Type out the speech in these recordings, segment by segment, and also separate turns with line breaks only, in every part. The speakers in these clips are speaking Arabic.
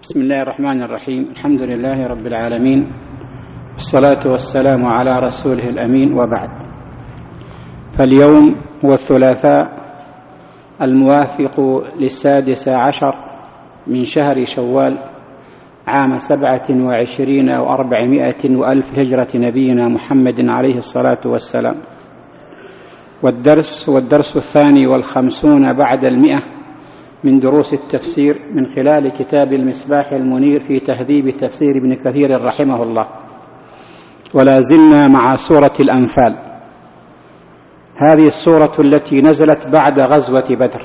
بسم الله الرحمن الرحيم. الحمد لله رب العالمين، والصلاة والسلام على رسوله الأمين، وبعد. فاليوم هو الثلاثاء الموافق ل16 من شهر شوال عام 27 أو 400 وألف هجرة نبينا محمد عليه الصلاة والسلام. والدرس هو الدرس 52 بعد 100 من دروس التفسير من خلال كتاب المصباح المنير في تهذيب تفسير ابن كثير رحمه الله. ولا زلنا مع سورة الأنفال، هذه السورة التي نزلت بعد غزوة بدر،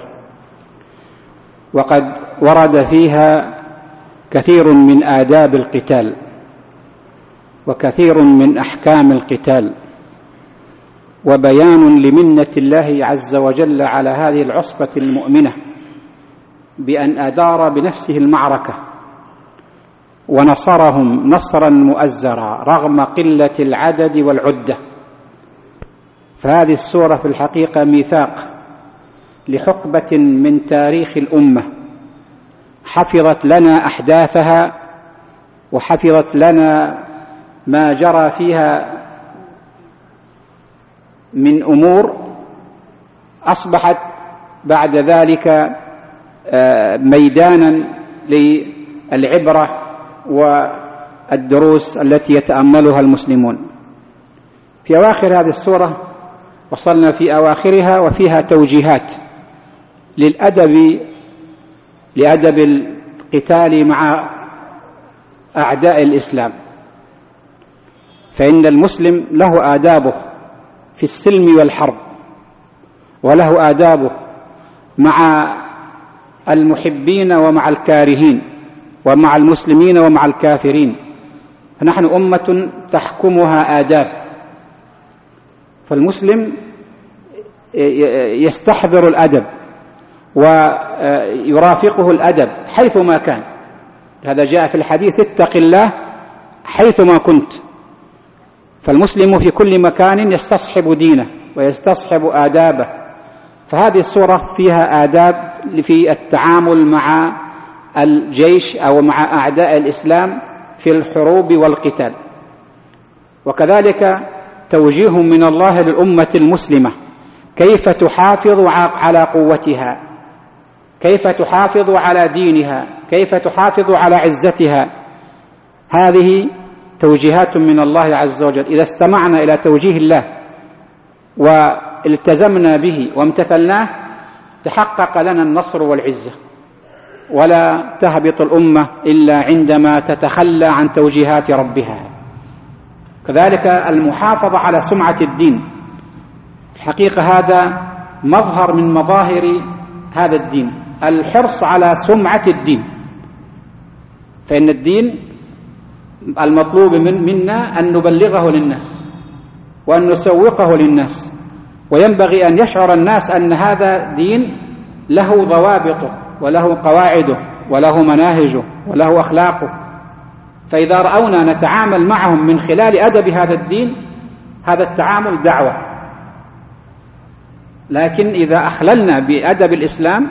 وقد ورد فيها كثير من آداب القتال وكثير من أحكام القتال، وبيان لمنة الله عز وجل على هذه العصبة المؤمنة بأن أدار بنفسه المعركة ونصرهم نصرا مؤزرا رغم قلة العدد والعدة. فهذه السورة في الحقيقة ميثاق لحقبة من تاريخ الأمة، حفظت لنا أحداثها وحفظت لنا ما جرى فيها من أمور أصبحت بعد ذلك ميدانا للعبرة والدروس التي يتأملها المسلمون. في أواخر هذه السورة وصلنا في أواخرها وفيها توجيهات لأدب القتال مع أعداء الإسلام، فإن المسلم له آدابه في السلم والحرب، وله آدابه مع المحبين ومع الكارهين، ومع المسلمين ومع الكافرين. فنحن أمة تحكمها آداب، فالمسلم يستحضر الأدب ويرافقه الأدب حيثما كان. هذا جاء في الحديث: اتق الله حيثما كنت. فالمسلم في كل مكان يستصحب دينه ويستصحب آدابه. فهذه السورة فيها آداب في التعامل مع الجيش أو مع أعداء الإسلام في الحروب والقتال، وكذلك توجيه من الله للأمة المسلمة كيف تحافظ على قوتها، كيف تحافظ على دينها، كيف تحافظ على عزتها. هذه توجيهات من الله عز وجل، إذا استمعنا إلى توجيه الله والتزمنا به وامتثلناه تحقق لنا النصر والعزة، ولا تهبط الأمة إلا عندما تتخلى عن توجيهات ربها. كذلك المحافظة على سمعة الدين، الحقيقة هذا مظهر من مظاهر هذا الدين، الحرص على سمعة الدين. فإن الدين المطلوب منا أن نبلغه للناس وأن نسوقه للناس، وينبغي أن يشعر الناس أن هذا دين له ضوابطه وله قواعده وله مناهجه وله أخلاقه. فإذا رأونا نتعامل معهم من خلال أدب هذا الدين، هذا التعامل دعوة. لكن إذا أخللنا بأدب الإسلام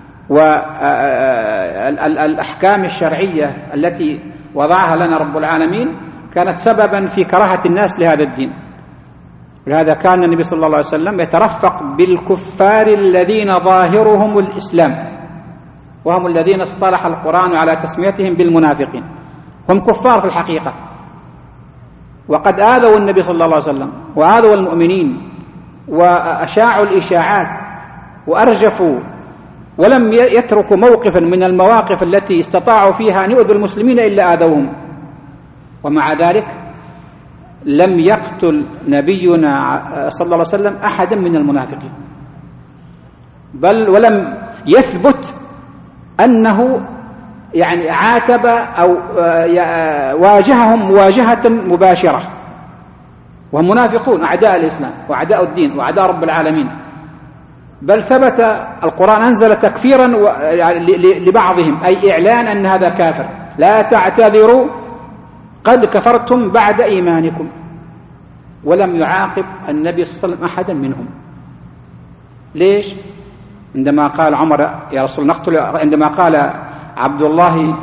والأحكام الشرعية التي وضعها لنا رب العالمين، كانت سببا في كراهة الناس لهذا الدين. لهذا كان النبي صلى الله عليه وسلم يترفق بالكفار الذين ظاهرهم الإسلام، وهم الذين اصطلح القرآن على تسميتهم بالمنافقين. هم كفار في الحقيقة، وقد آذوا النبي صلى الله عليه وسلم وآذوا المؤمنين وأشاعوا الإشاعات وأرجفوا، ولم يتركوا موقفا من المواقف التي استطاعوا فيها أن يؤذوا المسلمين إلا آذوهم. ومع ذلك لم يقتل نبينا صلى الله عليه وسلم أحدا من المنافقين، بل ولم يثبت أنه عاتب أو واجههم مواجهة مباشرة، وهم منافقون أعداء الإسلام وأعداء الدين وأعداء رب العالمين. بل ثبت القرآن أنزل تكفيرا لبعضهم، أي إعلان أن هذا كافر، لا تعتذروا قد كفرتم بعد إيمانكم. ولم يعاقب النبي صلى الله عليه وسلم أحدا منهم. ليش؟ عندما قال عمر: يا رسول نقتل، عندما قال عبد الله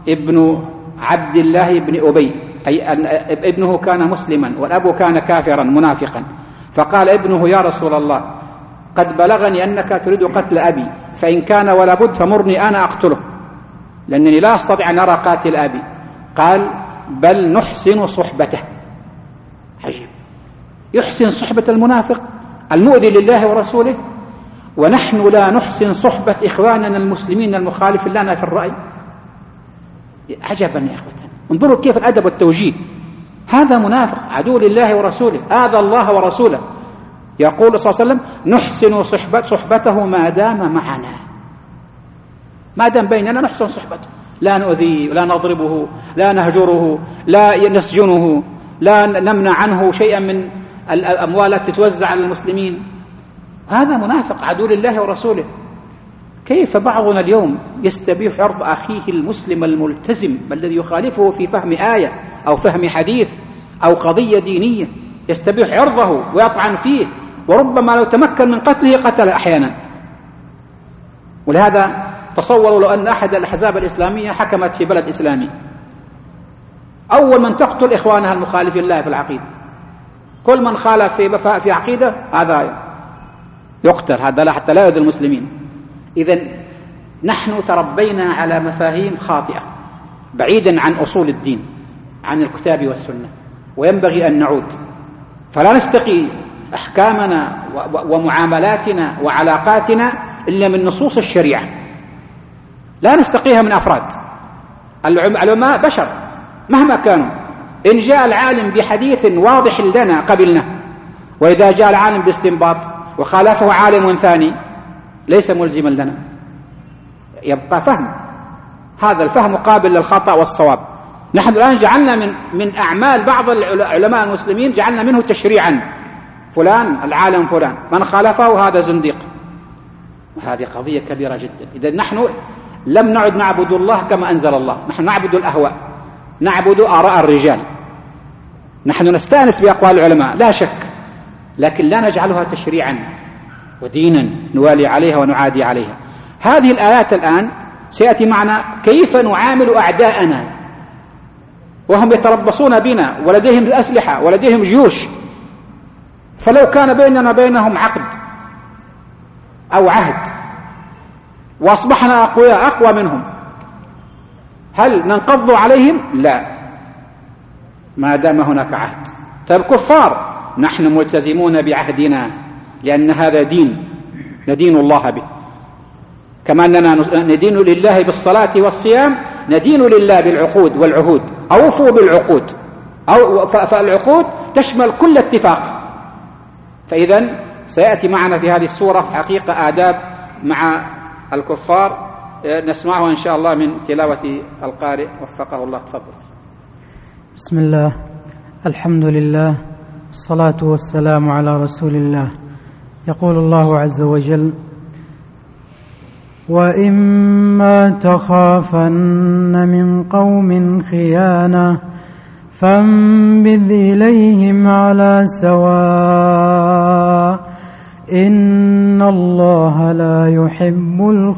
ابن عبد الله بن أبي، أي ابنه كان مسلما والأب كان كافرا منافقا، فقال ابنه: يا رسول الله، قد بلغني أنك تريد قتل أبي، فإن كان ولا بد فمرني أنا أقتله، لأنني لا أستطيع أن أرى قاتل أبي. قال: بل نحسن صحبته. عجيب، يحسن صحبة المنافق المؤذي لله ورسوله، ونحن لا نحسن صحبة إخواننا المسلمين المخالف لنا في الرأي. عجبا يا أخوتنا، انظروا كيف الأدب والتوجيه. هذا منافق عدو لله ورسوله، آذى الله ورسوله. يقول صلى الله عليه وسلم: نحسن صحبته ما دام معنا، ما دام بيننا نحسن صحبته، لا نؤذيه، لا نضربه، لا نهجره، لا نسجنه، لا نمنع عنه شيئا من الأموال التي تتوزع على المسلمين. هذا منافق عدو لله ورسوله. كيف بعضنا اليوم يستبيح عرض أخيه المسلم الملتزم الذي يخالفه في فهم آية أو فهم حديث أو قضية دينية، يستبيح عرضه ويطعن فيه، وربما لو تمكن من قتله قتل أحيانا. ولهذا تصوروا لو أن أحد الأحزاب الإسلامية حكمت في بلد إسلامي، أول من تقتل إخوانها المخالفين لله في العقيدة. كل من خالف في عقيدة هذا يقتل، هذا لا حتى لا يؤذي المسلمين. إذن نحن تربينا على مفاهيم خاطئة بعيدا عن أصول الدين، عن الكتاب والسنة، وينبغي أن نعود. فلا نستقي أحكامنا ومعاملاتنا وعلاقاتنا إلا من نصوص الشريعة، لا نستقيها من أفراد. العلماء بشر مهما كانوا، إن جاء العالم بحديث واضح لنا قبلنا، وإذا جاء العالم باستنباط وخالفه عالم ثاني ليس ملزما لنا، يبقى فهم. هذا الفهم قابل للخطأ والصواب. نحن الآن جعلنا من أعمال بعض العلماء المسلمين جعلنا منه تشريعا، فلان العالم فلان من خالفه هذا زنديق. وهذه قضية كبيرة جدا. إذا نحن لم نعد نعبد الله كما أنزل الله، نحن نعبد الأهواء، نعبد آراء الرجال. نحن نستأنس بأقوال العلماء لا شك، لكن لا نجعلها تشريعا ودينا نوالي عليها ونعادي عليها. هذه الآيات الآن سيأتي معنا كيف نعامل أعداءنا وهم يتربصون بنا ولديهم أسلحة ولديهم جيوش. فلو كان بيننا بينهم عقد أو عهد وأصبحنا أقوياء أقوى منهم، هل ننقض عليهم؟ لا، ما دام هناك عهد. طيب كفار، نحن ملتزمون بعهدنا لأن هذا دين ندين الله به، كما أننا ندين لله بالصلاة والصيام ندين لله بالعقود والعهود. أوفوا بالعقود، فالعقود تشمل كل اتفاق. فإذا سيأتي معنا في هذه السورة حقيقة آداب مع الكفار، نسمعها إن شاء الله من تلاوة القارئ وفقه الله. تفضل.
بسم الله، الحمد لله، الصلاة والسلام على رسول الله. يقول الله عز وجل: وإما تخافن من قوم خيانة فانبذ إليهم على سواء إن الله لا يحب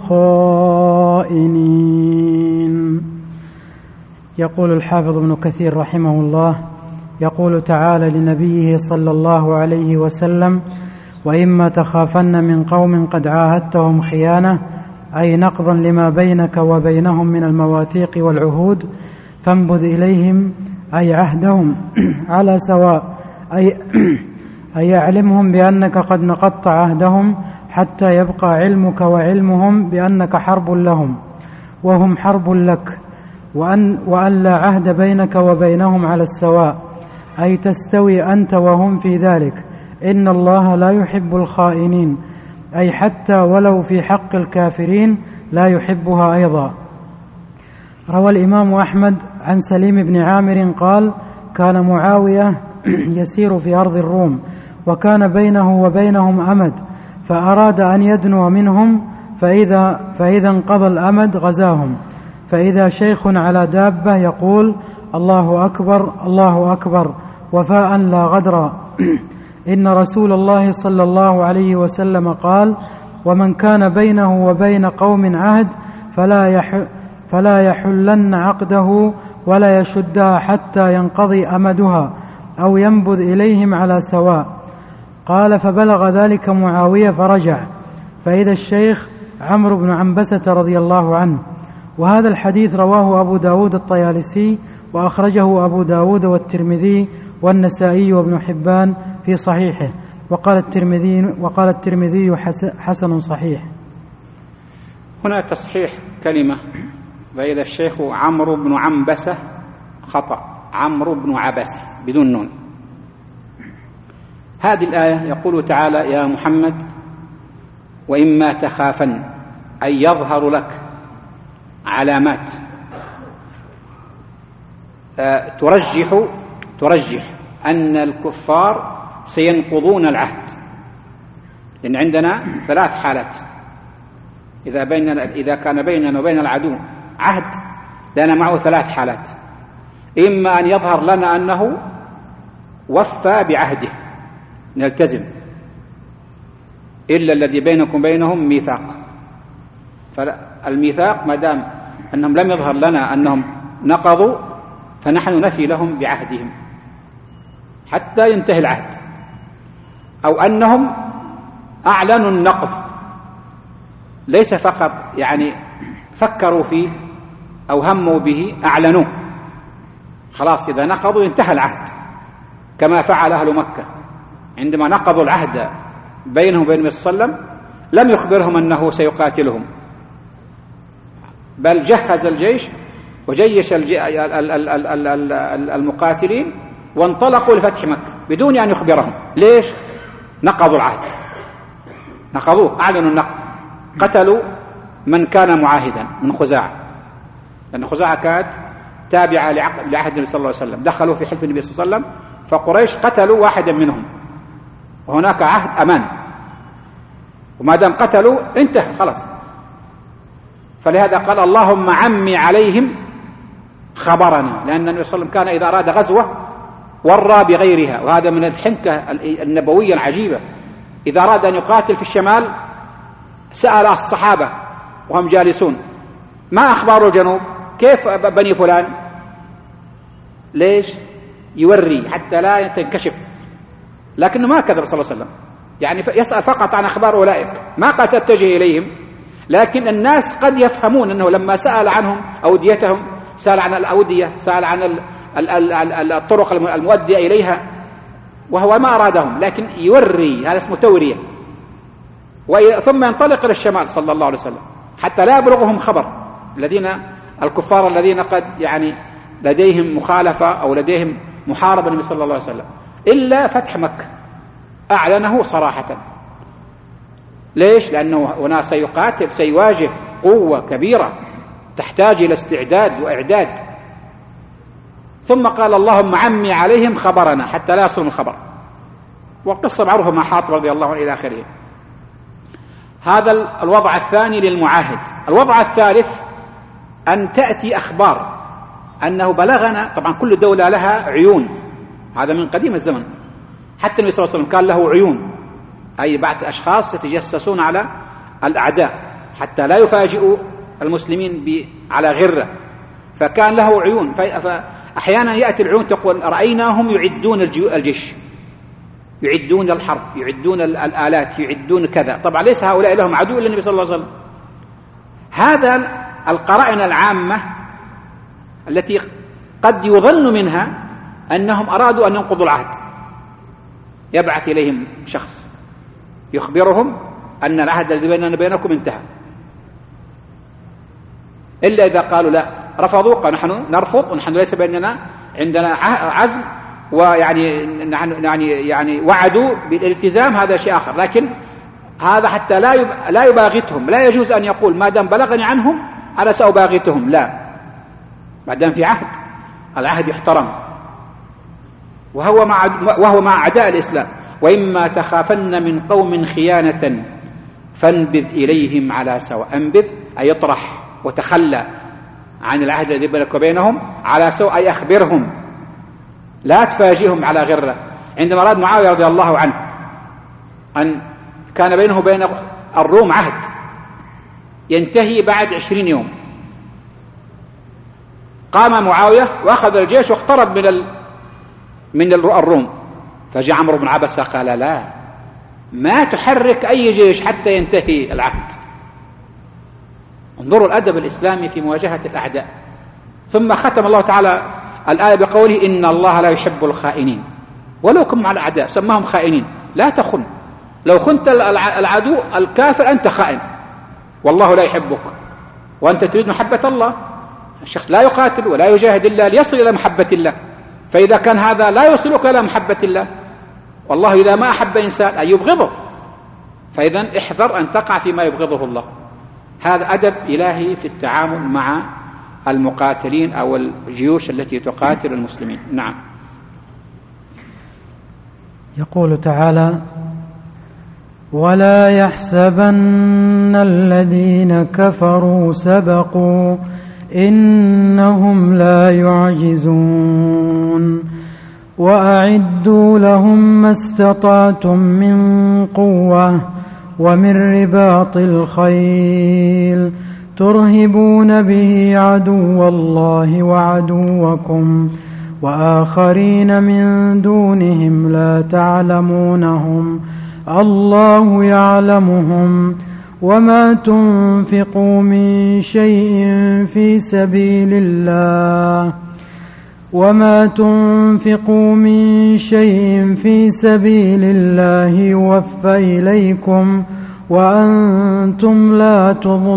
الخائنين. يقول الحافظ ابن كثير رحمه الله: يقول تعالى لنبيه صلى الله عليه وسلم: وإما تخافن من قوم قد عاهدتهم خيانة، أي نقضا لما بينك وبينهم من المواثيق والعهود، فانبذ إليهم أي عهدهم على سواء، أي أعلمهم بأنك قد نقضت عهدهم حتى يبقى علمك وعلمهم بأنك حرب لهم وهم حرب لك، وأن لا عهد بينك وبينهم على السواء، أي تستوي أنت وهم في ذلك. إن الله لا يحب الخائنين، أي حتى ولو في حق الكافرين لا يحبها أيضا. روى الإمام أحمد عن سليم بن عامر قال: كان معاوية يسير في أرض الروم، وكان بينه وبينهم أمد، فأراد أن يدنو منهم، فإذا انقضى الأمد غزاهم، فإذا شيخ على دابة يقول: الله أكبر الله أكبر وفاء لا غدرا. إن رسول الله صلى الله عليه وسلم قال: ومن كان بينه وبين قوم عهد فلا يحلن عقده ولا يشدها حتى ينقضي أمدها أو ينبذ إليهم على سواء. قال: فبلغ ذلك معاوية فرجع، فإذا الشيخ عمرو بن عنبسة رضي الله عنه. وهذا الحديث رواه أبو داود الطيالسي، وأخرجه أبو داود والترمذي والنسائي وابن حبان في صحيحه، وقال الترمذي حسن صحيح.
هنا تصحيح كلمة، فإذا الشيخ عمرو بن عنبسة، خطأ، عمرو بن عبسة بدون نون. هذه الآية يقول تعالى: يا محمد وإما تخافن، أي يظهر لك علامات ترجح أن الكفار سينقضون العهد، لأن عندنا 3 حالات. إذا كان بيننا وبين العدو عهد لنا معه 3 حالات: إما أن يظهر لنا أنه وفى بعهده نلتزم، إلا الذي بينكم بينهم ميثاق، فالميثاق ما دام أنهم لم يظهر لنا أنهم نقضوا فنحن نفي لهم بعهدهم حتى ينتهي العهد، أو أنهم أعلنوا النقض، ليس فقط يعني فكروا فيه أو هموا به، أعلنوه، خلاص إذا نقضوا انتهى العهد، كما فعل أهل مكة عندما نقضوا العهد بينهم وبين النبي صلى الله عليه وسلم، لم يخبرهم أنه سيقاتلهم، بل جهز الجيش وجيش المقاتلين وانطلقوا لفتح مكة بدون أن يخبرهم. ليش؟ نقضوا العهد، نقضوه، أعلنوا النقض، قتلوا من كان معاهدا من خزاعة، لأن خزاعة كانت تابعة لعهد النبي صلى الله عليه وسلم، دخلوا في حلف النبي صلى الله عليه وسلم، فقريش قتلوا واحدا منهم، وهناك عهد أمان، وما دام قتلوا انتهى خلاص. فلهذا قال: اللهم عمي عليهم خبرنا، لأن النبي صلى الله عليه وسلم كان إذا أراد غزوة ورى بغيرها، وهذا من الحنكة النبوية العجيبة. إذا أراد أن يقاتل في الشمال سأل الصحابة وهم جالسون: ما أخبار الجنوب؟ كيف بني فلان؟ ليش؟ يوري حتى لا تنكشف، لكنه ما كذب صلى الله عليه وسلم، يعني يسأل فقط عن أخبار أولئك، ما قال سأتجه إليهم. لكن الناس قد يفهمون أنه لما سأل عنهم أوديتهم، سأل عن الأودية، سأل عن الطرق المؤدية إليها، وهو ما أرادهم، لكن يوري، هذا اسمه تورية. ثم ينطلق إلى الشمال صلى الله عليه وسلم حتى لا يبلغهم خبر الكفار الذين قد يعني لديهم مخالفة أو لديهم محاربة النبي صلى الله عليه وسلم، إلا فتح مكة أعلنه صراحة. ليش؟ لأنه هنا سيقاتل، سيواجه قوة كبيرة تحتاج إلى استعداد وإعداد. ثم قال: اللهم عمي عليهم خبرنا حتى لا يصلهم الخبر. والقصة معروفة مع حاطب رضي الله عنه إلى آخره. هذا الوضع الثاني للمعاهد. الوضع الثالث أن تأتي أخبار أنه بلغنا، طبعا كل دولة لها عيون، هذا من قديم الزمن، حتى النبي صلى الله عليه وسلم كان له عيون، أي بعض أشخاص يتجسسون على الأعداء حتى لا يفاجئوا المسلمين على غرة، فكان له عيون. فأحيانا يأتي العيون تقول: رأيناهم يعدون الجيش، يعدون الحرب، يعدون الآلات، يعدون كذا. طبعا ليس هؤلاء لهم عدو إلا النبي صلى الله عليه وسلم. هذا القرائن العامة التي قد يظن منها أنهم أرادوا أن ينقضوا العهد، يبعث إليهم شخص يخبرهم أن العهد الذي بيننا وبينكم انتهى، إلا إذا قالوا لا، رفضوا، قالوا نحن نرفض ونحن ليس بيننا عندنا عزم، ويعني يعني وعدوا بالالتزام، هذا شيء آخر. لكن هذا حتى لا يباغتهم، لا يجوز أن يقول ما دام بلغني عنهم أنا سأباغتهم، لا، ما دام في عهد، العهد يحترم، وهو مع أعداء الإسلام. وإما تخافن من قوم خيانة فانبذ إليهم على سواء. انبذ أي اطرح وتخلى عن العهد الذي بينك وبينهم على سواء، أي أخبرهم، لا تفاجئهم على غرة. عندما أراد معاوية رضي الله عنه أن كان بينه وبين الروم عهد ينتهي بعد 20 يوم، قام معاوية وأخذ الجيش واقترب من الروم، فجاء عمرو بن عبسة قال لا، ما تحرك أي جيش حتى ينتهي العهد. انظروا الأدب الإسلامي في مواجهة الأعداء. ثم ختم الله تعالى الآية بقوله إن الله لا يحب الخائنين. ولو كن مع الأعداء سماهم خائنين، لا تخن. لو خنت العدو الكافر أنت خائن، والله لا يحبك وأنت تريد محبة الله. الشخص لا يقاتل ولا يجاهد إلا ليصل إلى محبة الله، فإذا كان هذا لا يوصلك إلى محبة الله، والله إذا ما أحب إنسان أن يبغضه، فإذا احذر أن تقع فيما يبغضه الله. هذا أدب إلهي في التعامل مع المقاتلين أو الجيوش التي تقاتل المسلمين. نعم.
يقول تعالى: ولا يحسبن الذين كفروا سبقوا إنهم لا يعجزون وأعدوا لهم ما استطعتم من قوة ومن رباط الخيل ترهبون به عدو الله وعدوكم وآخرين من دونهم لا تعلمونهم الله يعلمهم وما تنفقوا من شيء في سبيل الله يوفى إليكم وأنتم لا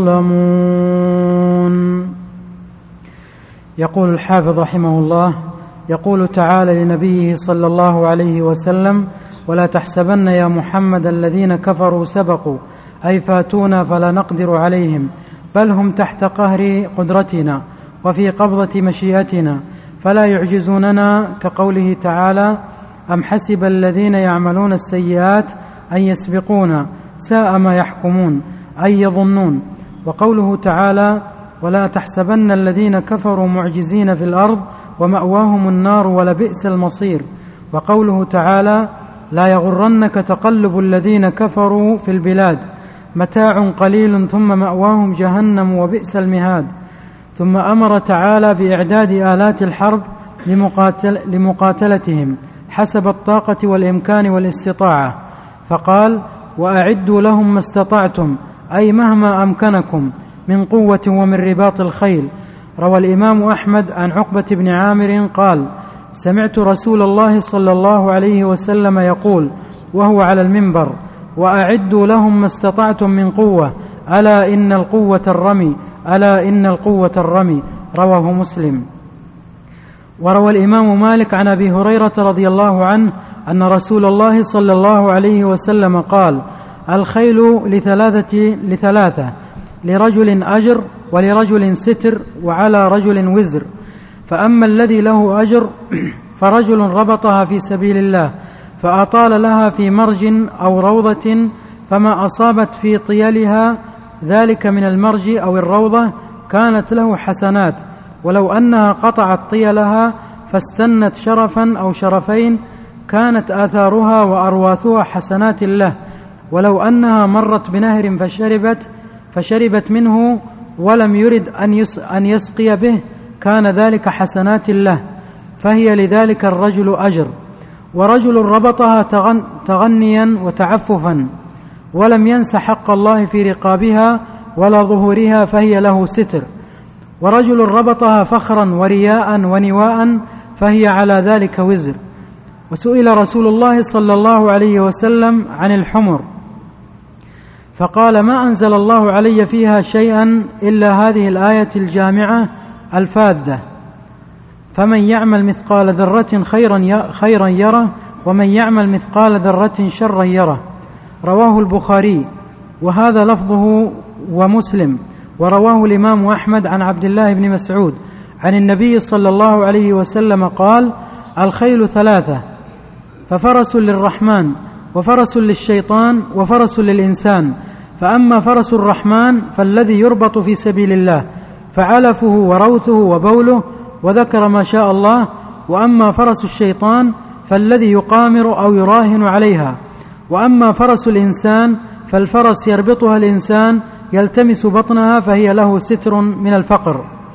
تظلمون. يقول الحافظ رحمه الله: يقول تعالى لنبيه صلى الله عليه وسلم: ولا تحسبن يا محمد الذين كفروا سبقوا، أي فاتونا فلا نقدر عليهم، بل هم تحت قهر قدرتنا وفي قبضة مشيئتنا فلا يعجزوننا، كقوله تعالى: أم حسب الذين يعملون السيئات أن يسبقونا ساء ما يحكمون، أي يظنون. وقوله تعالى: ولا تحسبن الذين كفروا معجزين في الأرض ومأواهم النار ولبئس المصير. وقوله تعالى: لا يغرنك تقلب الذين كفروا في البلاد، متاع قليل ثم مأواهم جهنم وبئس المهاد. ثم أمر تعالى بإعداد آلات الحرب لمقاتلتهم حسب الطاقة والإمكان والاستطاعة، فقال: وأعدوا لهم ما استطعتم، أي مهما أمكنكم من قوة ومن رباط الخيل. روى الإمام أحمد عن عقبة بن عامر قال: سمعت رسول الله صلى الله عليه وسلم يقول وهو على المنبر: وأعدوا لهم ما استطعتم من قوة، ألا إن القوة الرمي، رواه مسلم. وروى الإمام مالك عن أبي هريرة رضي الله عنه أن رسول الله صلى الله عليه وسلم قال: الخيل لثلاثة، لرجل أجر ولرجل ستر وعلى رجل وزر. فأما الذي له أجر فرجل ربطها في سبيل الله فأطال لها في مرج أو روضة، فما أصابت في طيلها ذلك من المرج أو الروضة كانت له حسنات، ولو أنها قطعت طيلها فاستنت شرفا أو شرفين كانت آثارها وأرواثها حسنات له، ولو أنها مرت بنهر فشربت منه ولم يرد أن يسقي به كان ذلك حسنات له، فهي لذلك الرجل أجر. ورجل ربطها تغنيا وتعففا ولم ينس حق الله في رقابها ولا ظهورها فهي له ستر. ورجل ربطها فخرا ورياء ونواء فهي على ذلك وزر. وسئل رسول الله صلى الله عليه وسلم عن الحمر فقال: ما أنزل الله علي فيها شيئا إلا هذه الآية الجامعة الفاذة: فمن يعمل مثقال ذرة خيرا يره ومن يعمل مثقال ذرة شرا يره. رواه البخاري وهذا لفظه ومسلم. ورواه الإمام أحمد عن عبد الله بن مسعود عن النبي صلى الله عليه وسلم قال: الخيل ثلاثة، ففرس للرحمن وفرس للشيطان وفرس للإنسان. فأما فرس الرحمن فالذي يربط في سبيل الله فعلفه وروثه وبوله، وذكر ما شاء الله. وأما فرس الشيطان فالذي يقامر أو يراهن عليها. وأما فرس الإنسان فالفرس يربطها الإنسان يلتمس بطنها فهي له ستر من الفقر.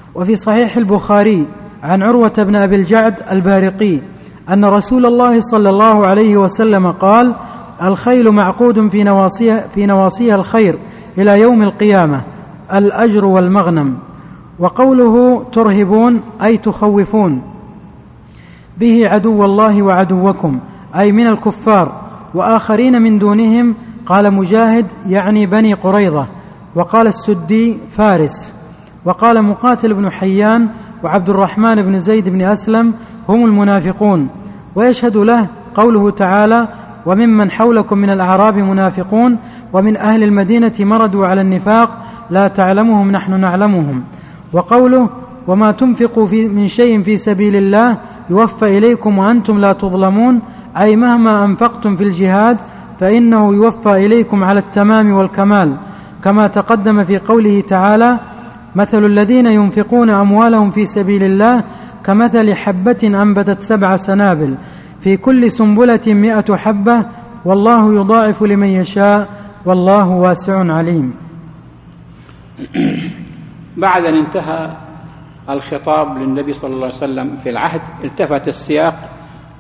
وفي صحيح البخاري عن عروة بن أبي الجعد البارقي أن رسول الله صلى الله عليه وسلم قال: الخيل معقود في نواصيها الخير إلى يوم القيامة، الأجر والمغنم. وقوله ترهبون أي تخوفون به عدو الله وعدوكم، أي من الكفار وآخرين من دونهم. قال مجاهد يعني بني قريظة، وقال السدي فارس، وقال مقاتل بن حيان وعبد الرحمن بن زيد بن أسلم هم المنافقون. ويشهد له قوله تعالى: وممن حولكم من الأعراب منافقون ومن أهل المدينة مردوا على النفاق لا تعلمهم نحن نعلمهم. وقوله: وما تنفقوا من شيء في سبيل الله يوفى إليكم وأنتم لا تظلمون، أي مهما أنفقتم في الجهاد فإنه يوفى إليكم على التمام والكمال، كما تقدم في قوله تعالى: مثل الذين ينفقون أموالهم في سبيل الله كمثل حبة أنبتت 7 سنابل في كل سنبلة 100 حبة والله يضاعف لمن يشاء والله واسع عليم.
بعد أن انتهى الخطاب للنبي صلى الله عليه وسلم في العهد، التفت السياق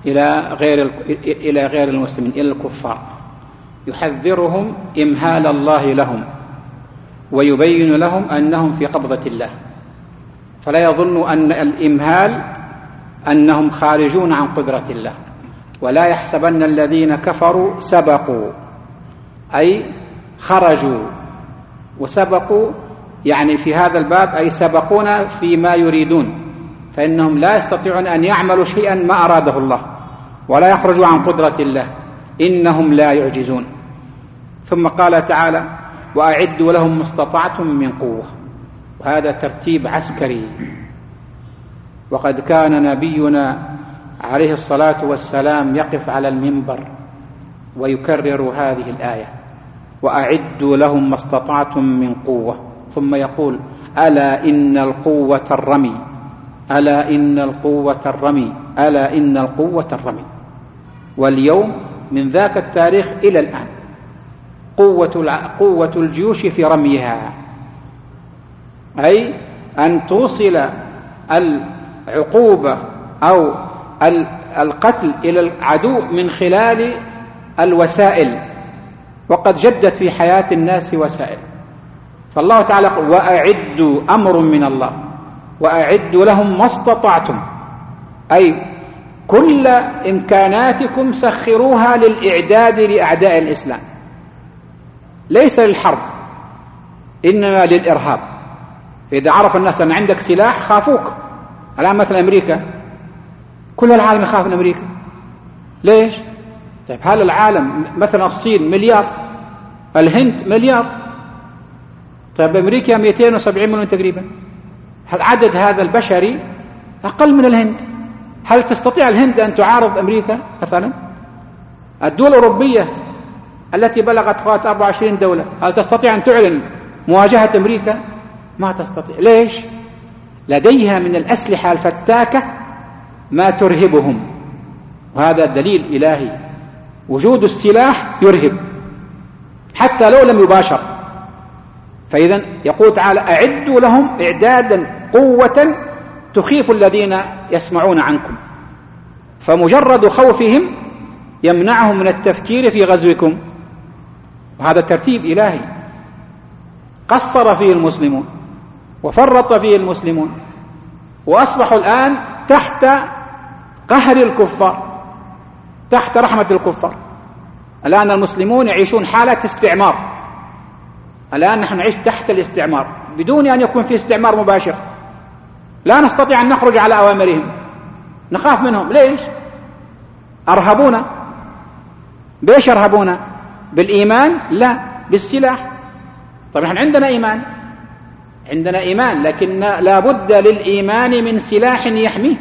إلى غير المسلمين، إلى الكفار، يحذرهم إمهال الله لهم ويبين لهم أنهم في قبضة الله، فلا يظنوا أن الإمهال أنهم خارجون عن قدرة الله، ولا يحسبن الذين كفروا سبقوا، أي خرجوا. وسبقوا يعني في هذا الباب أي سبقونا فيما يريدون، فإنهم لا يستطيعون أن يعملوا شيئا ما أراده الله، ولا يخرجوا عن قدرة الله، إنهم لا يعجزون. ثم قال تعالى: وأعدوا لهم ما استطعتم من قوة. وهذا ترتيب عسكري، وقد كان نبينا عليه الصلاة والسلام يقف على المنبر ويكرر هذه الآية: وأعدوا لهم ما استطعتم من قوة، ثم يقول: ألا إن القوة الرمي، ألا إن القوة الرمي، ألا إن القوة الرمي. واليوم من ذاك التاريخ إلى الآن قوة الجيوش في رميها، أي أن توصل العقوبة أو القتل إلى العدو من خلال الوسائل، وقد جدت في حياة الناس وسائل. فالله تعالى قال: وأعدوا، أمر من الله، وأعدوا لهم ما استطعتم، أي كل إمكاناتكم سخروها للإعداد لأعداء الإسلام، ليس للحرب إنما للإرهاب. فإذا عرف الناس أن عندك سلاح خافوك. الآن مثلا أمريكا، كل العالم يخاف من أمريكا. ليش؟ طيب هل العالم مثلا الصين مليار، الهند مليار، طيب أمريكا 270 مليون تقريبا، عدد هذا البشري أقل من الهند. هل تستطيع الهند أن تعارض أمريكا مثلا؟ الدول الأوروبية التي بلغت 24 دولة، هل تستطيع أن تعلن مواجهة أمريكا؟ ما تستطيع. ليش؟ لديها من الأسلحة الفتاكة ما ترهبهم، وهذا دليل إلهي. وجود السلاح يرهب حتى لو لم يباشر. فإذا يقول تعالى: أعدوا لهم إعدادا قوة تخيف الذين يسمعون عنكم، فمجرد خوفهم يمنعهم من التفكير في غزوكم. وهذا ترتيب إلهي قصر فيه المسلمون وفرط فيه المسلمون، وأصبحوا الآن تحت قهر الكفار، تحت رحمة الكفار. الآن المسلمون يعيشون حالة استعمار. الآن نحن نعيش تحت الاستعمار بدون أن يكون فيه استعمار مباشر. لا نستطيع أن نخرج على أوامرهم، نخاف منهم. ليش؟ أرهبونا. بإيش أرهبونا؟ بالإيمان؟ لا، بالسلاح. طبعا نحن عندنا إيمان، عندنا إيمان، لكن لا بد للإيمان من سلاح يحميه.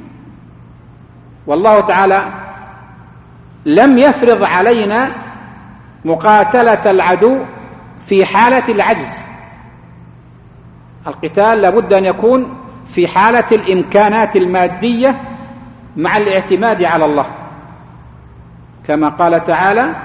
والله تعالى لم يفرض علينا مقاتلة العدو في حالة العجز. القتال لا بد أن يكون في حالة الإمكانات المادية مع الاعتماد على الله، كما قال تعالى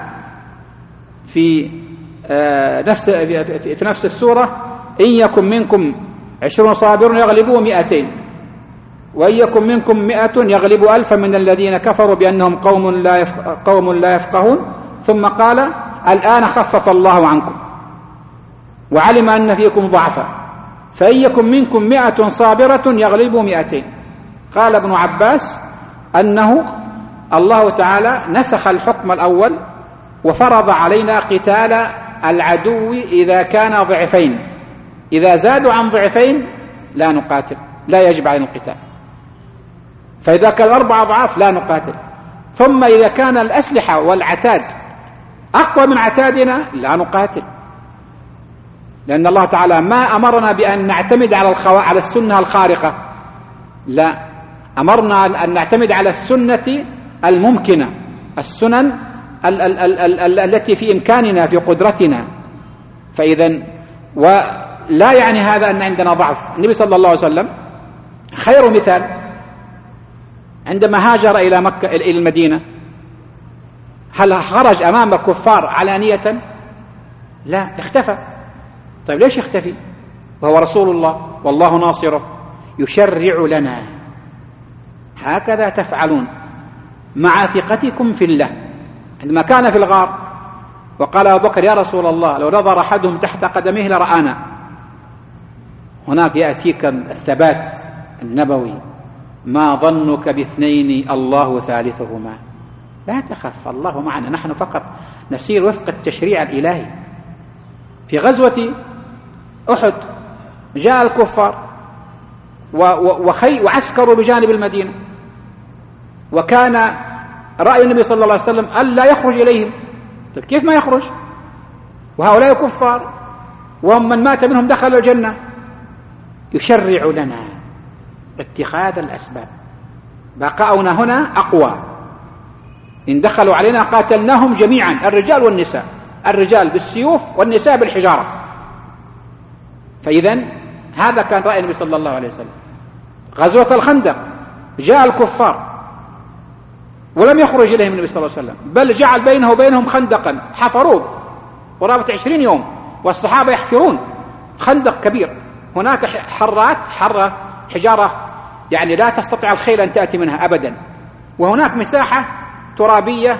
في نفس السورة: إن يكن منكم 20 صابر يغلبوا 200، وإن يكن منكم 100 يغلب 1000 من الذين كفروا بأنهم قوم لا يفقهون. ثم قال الآن خفف الله عنكم وعلم أن فيكم ضعفا فإن يكن منكم 100 صابرة يغلبوا 200. قال ابن عباس أنه الله تعالى نسخ الحكم الأول وفرض علينا قتال العدو إذا كان ضعفين، إذا زادوا عن ضعفين لا نقاتل، لا يجب علينا القتال. فإذا كان 4 أضعاف لا نقاتل. ثم إذا كان الأسلحة والعتاد أقوى من عتادنا لا نقاتل، لأن الله تعالى ما أمرنا بأن نعتمد على السنة الخارقة، لا، أمرنا أن نعتمد على السنة الممكنة، السنن التي في إمكاننا في قدرتنا. فإذا ولا يعني هذا أن عندنا ضعف. النبي صلى الله عليه وسلم خير مثال عندما هاجر إلى مكة إلى المدينة، هل خرج أمام الكفار علانية؟ لا، اختفى. طيب ليش يختفي وهو رسول الله والله ناصره يشرع لنا؟ هكذا تفعلون مع ثقتكم في الله. عندما كان في الغار وقال أبو بكر يا رسول الله لو نظر أحدهم تحت قدميه لرآنا، هناك يأتيك الثبات النبوي ما ظنك باثنين الله ثالثهما، لا تخف الله معنا، نحن فقط نسير وفق التشريع الإلهي. في غزوة أحد جاء الكفار وعسكروا بجانب المدينة، وكان رأي النبي صلى الله عليه وسلم ألا يخرج إليهم. كيف ما يخرج وهؤلاء كفار وهم من مات منهم دخل الجنة؟ يشرع لنا اتخاذ الأسباب. بقاؤنا هنا أقوى، إن دخلوا علينا قاتلناهم جميعا، الرجال والنساء، الرجال بالسيوف والنساء بالحجارة. فإذا هذا كان رأي النبي صلى الله عليه وسلم. غزوة الخندق جاء الكفار ولم يخرج إليهم النبي صلى الله عليه وسلم، بل جعل بينه وبينهم خندقا حفروه قرابة 20 يوم، والصحابة يحفرون خندق كبير، هناك حرة حجارة يعني لا تستطيع الخيل أن تأتي منها أبدا، وهناك مساحة ترابية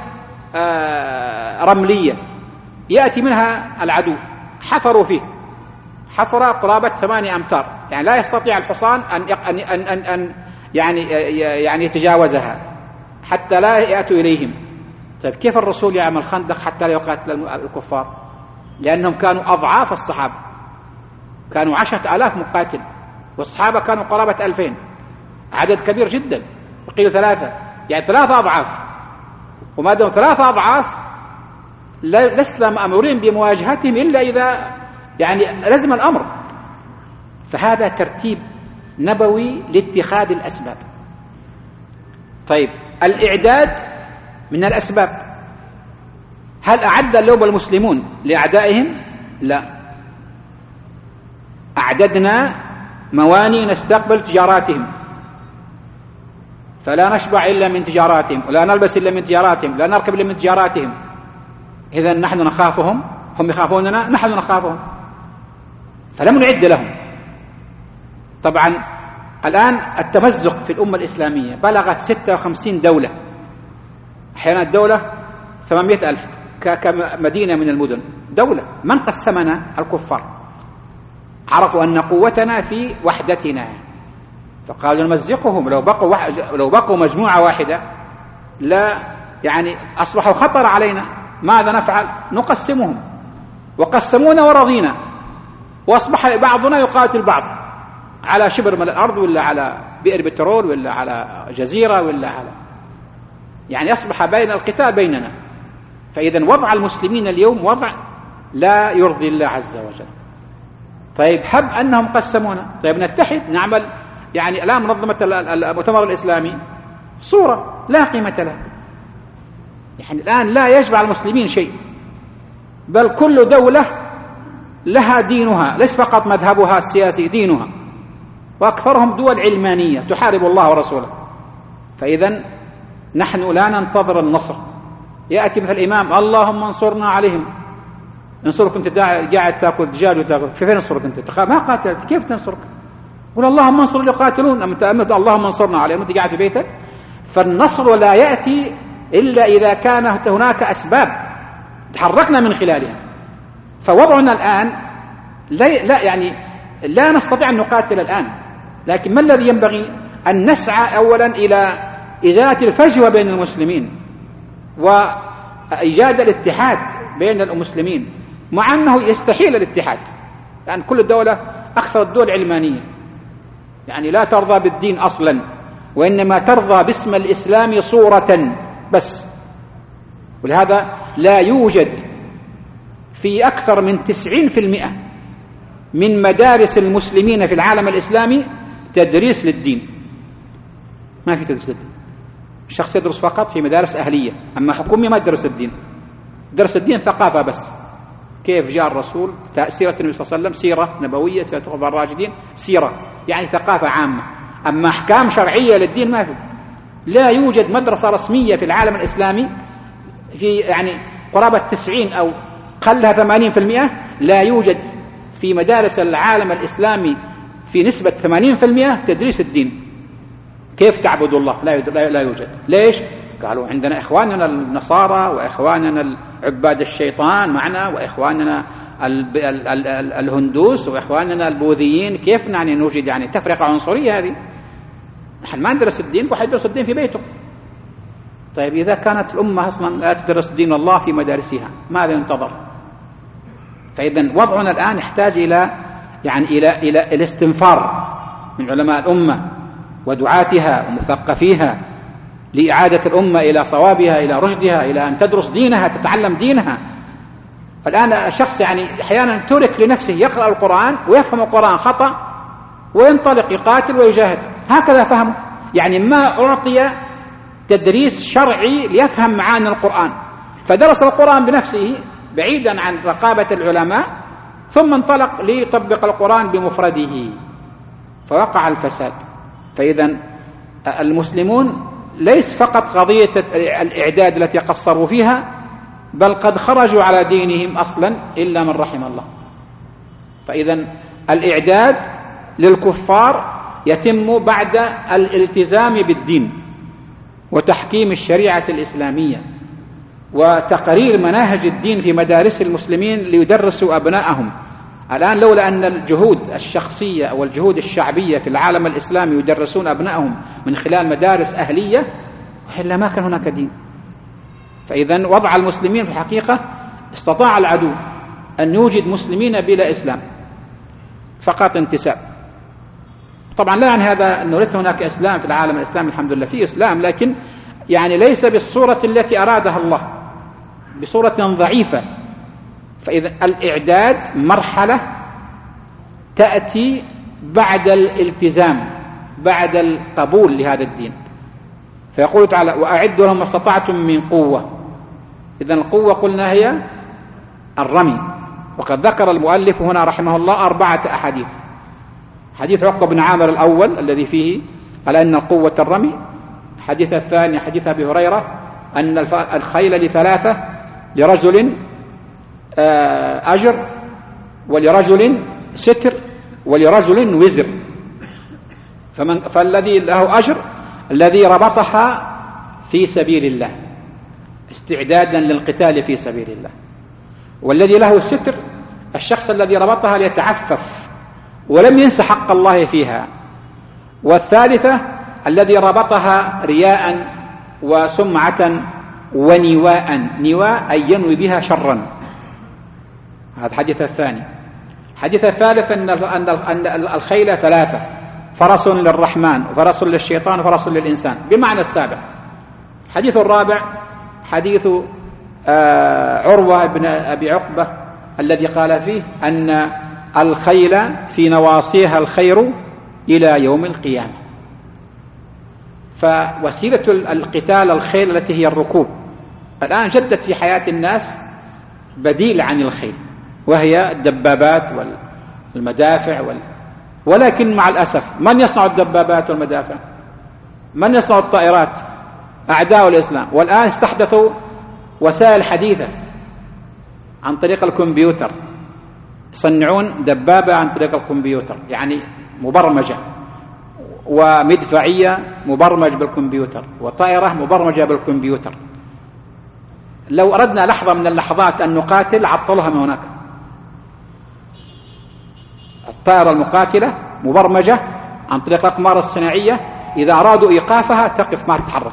رملية يأتي منها العدو. حفروا فيه حفرة قرابة 8 أمتار، يعني لا يستطيع الحصان أن يعني يتجاوزها حتى لا يأتوا إليهم. طيب كيف الرسول يعمل خندق حتى لا يقاتل الكفار؟ لأنهم كانوا أضعاف الصحابة، كانوا 10,000 مقاتل، والصحابة كانوا قرابة 2000، عدد كبير جدا. قيل 3، يعني 3 أضعاف. وما دام 3 أضعاف لسنا مأمورين بمواجهتهم إلا إذا يعني لزم الأمر. فهذا ترتيب نبوي لاتخاذ الأسباب. طيب الإعداد من الأسباب. هل أعد اليوم المسلمون لأعدائهم؟ لا، أعددنا مواني نستقبل تجاراتهم، فلا نشبع إلا من تجاراتهم، ولا نلبس إلا من تجاراتهم، لا نركب إلا من تجاراتهم. إذن نحن نخافهم، هم يخافوننا، نحن نخافهم، فلم نعد لهم. طبعا الآن التمزق في الأمة الإسلامية بلغت 56 دولة، أحيانا الدولة 800,000 كمدينة من المدن دولة. من قسمنا؟ الكفار. عرفوا أن قوتنا في وحدتنا، فقالوا نمزقهم. لو بقوا مجموعة واحدة لا يعني أصبحوا خطر علينا. ماذا نفعل؟ نقسمهم، وقسمونا ورضينا، وأصبح بعضنا يقاتل بعض على شبر من الأرض، ولا على بئر بترول، ولا على جزيرة، ولا على يعني أصبح بين القتال بيننا. فإذا وضع المسلمين اليوم وضع لا يرضي الله عز وجل. طيب هب أنهم قسمونا، طيب نتحد نعمل. يعني الآن منظمة المؤتمر الإسلامي صورة لا قيمة لها، يعني الآن لا يشبع المسلمين شيء، بل كل دولة لها دينها، ليس فقط مذهبها السياسي، دينها، وأكثرهم دول علمانية تحارب الله ورسوله. فإذا نحن لا ننتظر النصر. يأتي مثل الإمام اللهم انصرنا عليهم. انصرك أنت قاعد تأكل دجاج وتأكل، فين انصرك أنت؟ ما قاتلت، كيف تنصرك؟ قل اللهم انصر اللي يقاتلون، اللهم انصرنا عليهم وانت قاعد في بيتك. فالنصر لا يأتي إلا إذا كانت هناك أسباب تحركنا من خلالها. فوضعنا الآن لا نستطيع أن نقاتل الآن، لكن ما الذي ينبغي؟ أن نسعى أولا إلى إزالة الفجوة بين المسلمين وإيجاد الاتحاد بين المسلمين، مع أنه يستحيل الاتحاد، لأن كل دولة أكثر الدول علمانية، يعني لا ترضى بالدين أصلا، وإنما ترضى باسم الإسلام صورة بس. ولهذا لا يوجد في أكثر من 90% من مدارس المسلمين في العالم الإسلامي تدريس للدين. ما في تدريس للدين، الشخص يدرس فقط في مدارس أهلية، أما حكومية ما تدرس الدين. درس الدين ثقافة بس، كيف جاء الرسول، سيرة النبي صلى الله عليه وسلم، سيرة نبوية، سيرة الخلفاء الراشدين، سيرة يعني ثقافة عامة. أما أحكام شرعية للدين ما في. لا يوجد مدرسة رسمية في العالم الإسلامي في قرابة 90 أو قلها 80%، لا يوجد في مدارس العالم الإسلامي في نسبة 80% تدريس الدين. كيف تعبد الله؟ لا يوجد. ليش؟ قالوا عندنا إخواننا النصارى وإخواننا عباد الشيطان معنا، وإخواننا الهندوس، وإخواننا البوذيين. كيف نوجد تفرقة عنصرية هذه؟ نحن ما ندرس الدين، واحد يدرس الدين في بيته. طيب إذا كانت الأمة أصلا لا تدرس دين الله في مدارسها، ماذا ينتظر؟ فإذا وضعنا الآن يحتاج إلى الاستنفار من علماء الأمة ودعاتها ومثقفيها لإعادة الأمة إلى صوابها، إلى رشدها، إلى أن تدرس دينها، تتعلم دينها. الآن الشخص أحيانا ترك لنفسه يقرأ القرآن ويفهم القرآن خطأ وينطلق يقاتل ويجاهد، هكذا فهمه. ما أعطي تدريس شرعي ليفهم معاني القرآن، فدرس القرآن بنفسه بعيدا عن رقابة العلماء، ثم انطلق ليطبق القرآن بمفرده، فوقع الفساد. فإذا المسلمون ليس فقط قضية الإعداد التي قصروا فيها، بل قد خرجوا على دينهم أصلا إلا من رحم الله. فإذا الإعداد للكفار يتم بعد الالتزام بالدين وتحكيم الشريعة الإسلامية وتقرير مناهج الدين في مدارس المسلمين ليدرسوا أبنائهم. الآن لولا أن الجهود الشخصية والجهود الشعبية في العالم الإسلامي يدرسون أبنائهم من خلال مدارس أهلية، إلا ما كان هناك دين. فإذا وضع المسلمين في الحقيقة استطاع العدو أن يوجد مسلمين بلا إسلام، فقط انتساب. طبعا لا يعني هذا أنه ليس هناك إسلام في العالم الإسلامي، الحمد لله في إسلام، لكن ليس بالصورة التي أرادها الله، بصورة ضعيفة. فإذا الإعداد مرحلة تأتي بعد الالتزام، بعد القبول لهذا الدين. فيقول تعالى: وأعدوا لهم ما استطعتم من قوة. إذن القوة قلنا هي الرمي، وقد ذكر المؤلف هنا رحمه الله 4 أحاديث. حديث عقبة بن عامر الأول الذي فيه قال أن القوة الرمي. الحديث الثاني حديث أبي هريرة أن الخيل ل3، لرجل أجر، ولرجل ستر، ولرجل وزر. فالذي له أجر الذي ربطها في سبيل الله استعدادا للقتال في سبيل الله، والذي له ستر الشخص الذي ربطها ليتعفف ولم ينس حق الله فيها، والثالثة الذي ربطها رياء وسمعة ونواء. نواء أي ينوي بها شرا. هذا الحديث الثاني. الحديث الثالث أن الخيل 3، فرس للرحمن وفرس للشيطان وفرس للإنسان، بمعنى السابق. الحديث الرابع حديث عروة بن أبي عقبة الذي قال فيه أن الخيل في نواصيها الخير إلى يوم القيامة. فوسيلة القتال الخيل التي هي الركوب. الآن جدت في حياة الناس بديل عن الخيل، وهي الدبابات والمدافع ولكن مع الأسف من يصنع الدبابات والمدافع؟ من يصنع الطائرات؟ أعداء الإسلام. والآن استحدثوا وسائل حديثة عن طريق الكمبيوتر، يصنعون دبابة عن طريق الكمبيوتر، مبرمجة، ومدفعية مبرمج بالكمبيوتر، وطائرة مبرمجة بالكمبيوتر. لو أردنا لحظة من اللحظات أن نقاتل عطلها من هناك. الطائرة المقاتلة مبرمجة عن طريق الأقمار الصناعية، إذا أرادوا إيقافها تقف ما تتحرك.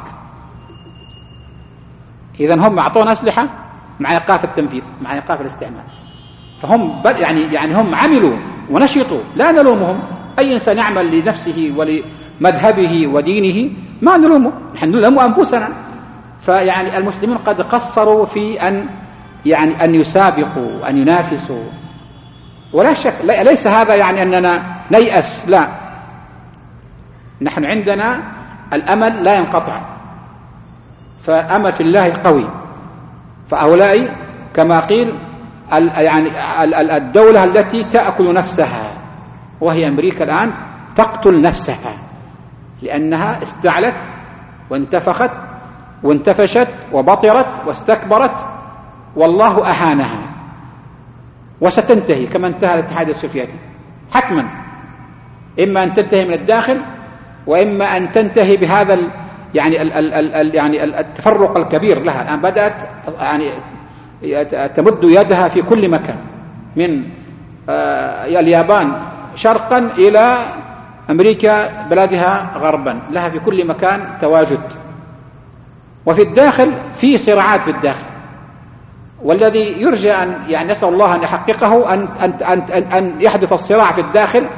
إذن هم أعطونا أسلحة مع إيقاف التنفيذ، مع إيقاف الاستعمال. فهم يعني هم عملوا ونشطوا، لا نلومهم. أي إنسان يعمل لنفسه ولمذهبه ودينه ما نلومه، نحن نلوم أنفسنا. فيعني المسلمين قد قصروا في أن يسابقوا، أن ينافسوا، ولا شك ليس هذا يعني أننا نيأس، لا، نحن عندنا الأمل لا ينقطع، فأمل في الله قوي. فهؤلاء كما قيل يعني الدولة التي تأكل نفسها، وهي أمريكا الآن تقتل نفسها، لأنها استعلت وانتفخت وانتفشت وبطرت واستكبرت، والله أهانها. وستنتهي كما انتهى الاتحاد السوفيتي حتما، إما أن تنتهي من الداخل، وإما أن تنتهي بهذا يعني التفرق الكبير لها. الآن بدأت يعني تمد يدها في كل مكان، من اليابان شرقا إلى أمريكا بلادها غربا، لها في كل مكان تواجد. وفي الداخل في صراعات في الداخل، والذي يرجى أن يعني نسأل الله أن يحققه أن يحدث الصراع في الداخل.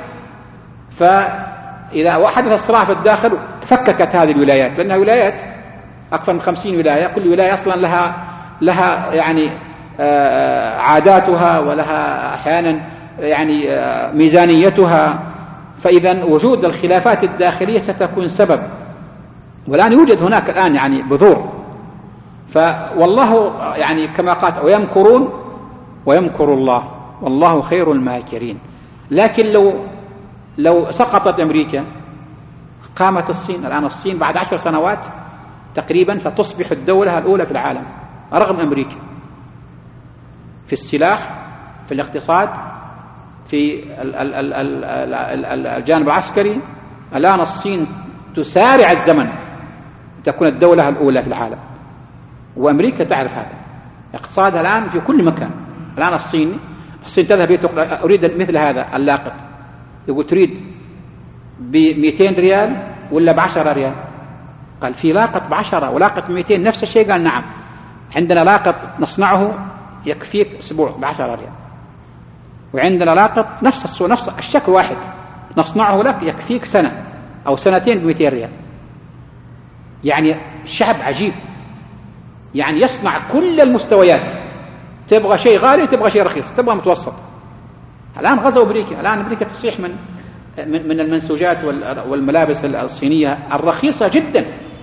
فإذا حدث الصراع في الداخل تفككت هذه الولايات، لأنها ولايات أكثر من 50 ولاية، كل ولاية أصلا لها يعني عاداتها، ولها أحيانا يعني ميزانيتها. فإذا وجود الخلافات الداخلية ستكون سبب، والآن يوجد هناك الآن يعني بذور. فوالله يعني كما قال ويمكرون ويمكر الله والله خير الماكرين. لكن لو سقطت أمريكا قامت الصين. الآن الصين بعد 10 سنوات تقريبا ستصبح الدولة الأولى في العالم رغم أمريكا، في السلاح، في الاقتصاد، في الجانب العسكري. الآن الصين تسارع الزمن تكون الدولة الأولى في العالم، وأمريكا تعرف هذا. اقتصادها الآن في كل مكان. الآن الصين تذهب أريد مثل هذا اللاقط، يقول تريد ب200 ريال ولا ب10 ريال؟ قال في لاقط ب10 ولاقط ب200 نفس الشيء. قال نعم، عندنا لاقط نصنعه يكفيك أسبوع ب10 ريال، وعندنا لاقط نفس الشكل واحد نصنعه لك يكفيك سنة أو سنتين ب200 ريال. يعني الشعب عجيب، يعني يصنع كل المستويات، تبغى شيء غالي، تبغى شيء رخيص، تبغى متوسط. الآن غزوا أمريكا، الآن أمريكا تصيح من المنسوجات والملابس الصينية الرخيصة جدا.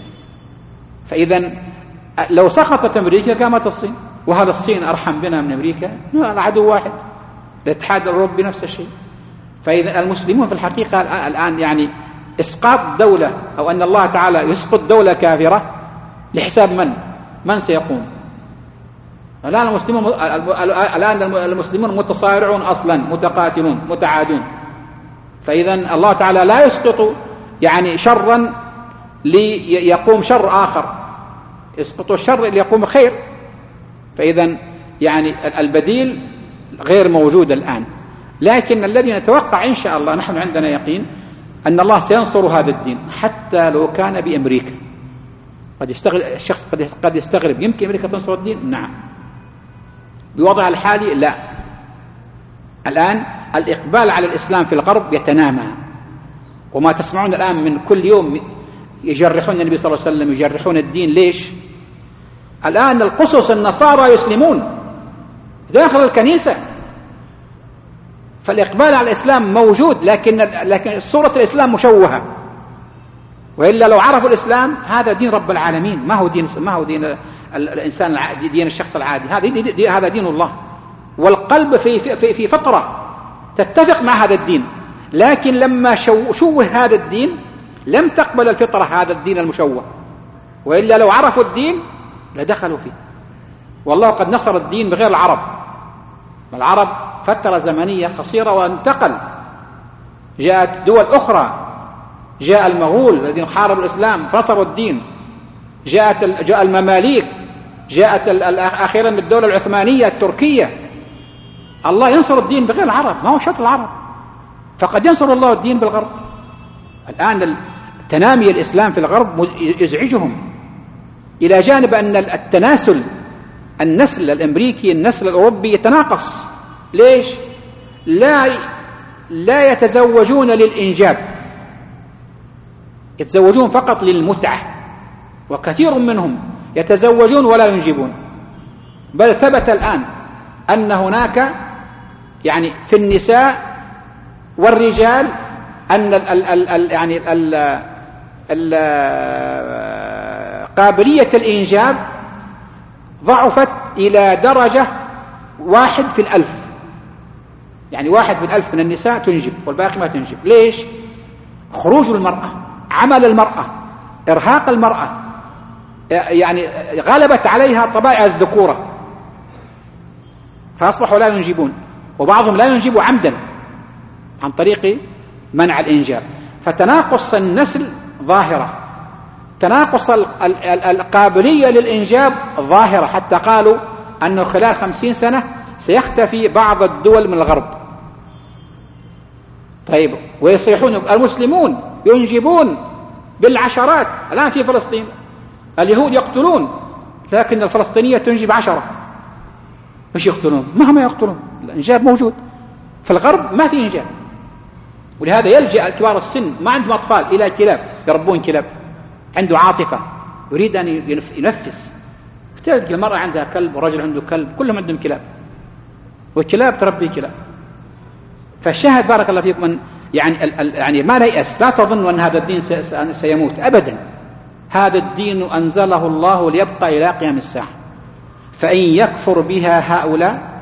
فإذا لو سقطت أمريكا قامت الصين، وهذا الصين أرحم بنا من أمريكا، العدو واحد. الاتحاد الأوروبي نفس الشيء. فإذا المسلمون في الحقيقة الآن يعني إسقاط دولة، أو أن الله تعالى يسقط دولة كافرة لحساب من سيقوم؟ الآن المسلمون متصارعون أصلا، متقاتلون متعادون. فإذا الله تعالى لا يسقط يعني شرا ليقوم شر آخر، يسقط الشر ليقوم خير. فإذا يعني البديل غير موجود الآن. لكن الذي نتوقع إن شاء الله، نحن عندنا يقين أن الله سينصر هذا الدين حتى لو كان بأمريكا. الشخص قد يستغرب، يمكن أمريكا تنصر الدين؟ نعم. بوضع الحالي لا. الآن الإقبال على الإسلام في الغرب يتنامى، وما تسمعون الآن من كل يوم يجرحون النبي صلى الله عليه وسلم، يجرحون الدين. ليش؟ الآن القصص النصارى يسلمون داخل الكنيسة. فالإقبال على الإسلام موجود، لكن صورة الإسلام مشوهة. وإلا لو عرفوا الإسلام هذا دين رب العالمين، ما هو دين الإنسان العادي، دين الشخص العادي. هذا دين الله، والقلب في فطرة تتفق مع هذا الدين. لكن لما شوه هذا الدين لم تقبل الفطرة هذا الدين المشوه، وإلا لو عرفوا الدين لدخلوا فيه. والله قد نصر الدين بغير العرب. العرب فترة زمنية قصيرة وانتقل جاءت دول أخرى، جاء المغول الذين حاربوا الإسلام فنصروا الدين، جاء المماليك، جاءت أخيرا الدولة العثمانية التركية. الله ينصر الدين بغير العرب، ما هو شرط العرب، فقد ينصر الله الدين بالغرب. الآن تنامي الإسلام في الغرب يزعجهم، إلى جانب أن النسل الأمريكي النسل الأوروبي يتناقص. ليش؟ لا يتزوجون للإنجاب، يتزوجون فقط للمتعة، وكثير منهم يتزوجون ولا ينجبون. بل ثبت الآن أن هناك يعني في النساء والرجال أن قابلية الإنجاب ضعفت إلى درجة 1 في 1000، يعني 1 في 1000 من النساء تنجب والباقي ما تنجب. ليش؟ خروج المرأة، عمل المرأة، إرهاق المرأة، يعني غلبت عليها طبائع الذكورة فأصبحوا لا ينجبون، وبعضهم لا ينجب عمدا عن طريق منع الإنجاب. فتناقص النسل ظاهرة، تناقص القابلية للإنجاب ظاهرة، حتى قالوا أنه خلال 50 سنة سيختفي بعض الدول من الغرب. طيب، ويصيحون المسلمون ينجبون بالعشرات. الآن في فلسطين اليهود يقتلون، لكن الفلسطينية تنجب 10. مش يقتلون، مهما يقتلون الإنجاب موجود. في الغرب ما في إنجاب، ولهذا يلجأ كبار السن ما عندهم أطفال إلى كلاب، يربون كلاب، عنده عاطفة يريد أن ينفس. تلقى المرأة عندها كلب والرجل عنده كلب، كلهم عندهم كلاب، والكلاب تربي كلاب. فالشاهد بارك الله فيكم من يعني ما نيأس، لا تظن أن هذا الدين سيموت أبدا. هذا الدين أنزله الله ليبقى إلى قيام الساعة، فإن يكفر بها هؤلاء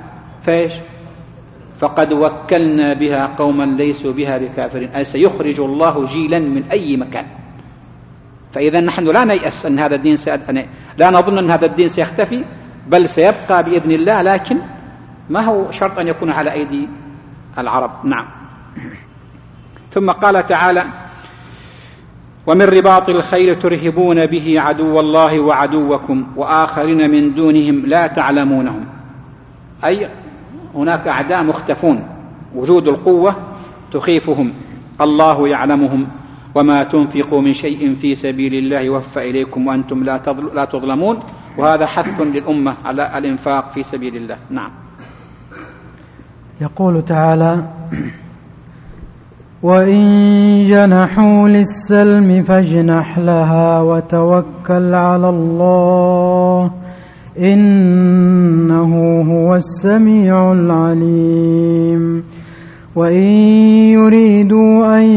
فقد وكلنا بها قوما ليسوا بها بكافرين، أي سيخرج الله جيلا من أي مكان. فإذا نحن لا نيأس أن هذا الدين لا نظن أن هذا الدين سيختفي، بل سيبقى بإذن الله، لكن ما هو شرط أن يكون على أيدي العرب. نعم. ثم قال تعالى: ومن رباط الخيل ترهبون به عدو الله وعدوكم وآخرين من دونهم لا تعلمونهم، أي هناك أعداء مختفون، وجود القوة تخيفهم، الله يعلمهم، وما تنفقوا من شيء في سبيل الله يوفى إليكم وأنتم لا تظلمون. وهذا حث للأمة على الإنفاق في سبيل الله. نعم.
يقول تعالى: وإن جنحوا للسلم فاجنح لها وتوكل على الله إنه هو السميع العليم. وإن يريدوا أن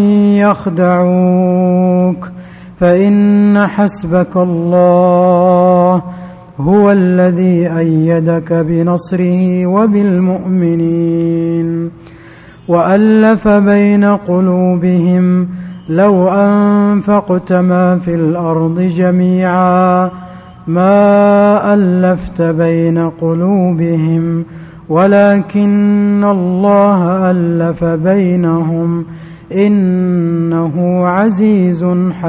يخدعوك فإن حسبك الله هو الذي أيدك بنصره وبالمؤمنين وألف بين قلوبهم لو أنفقت ما في الأرض جميعا ما ألفت بين قلوبهم ولكن الله ألف بينهم إنه عزيز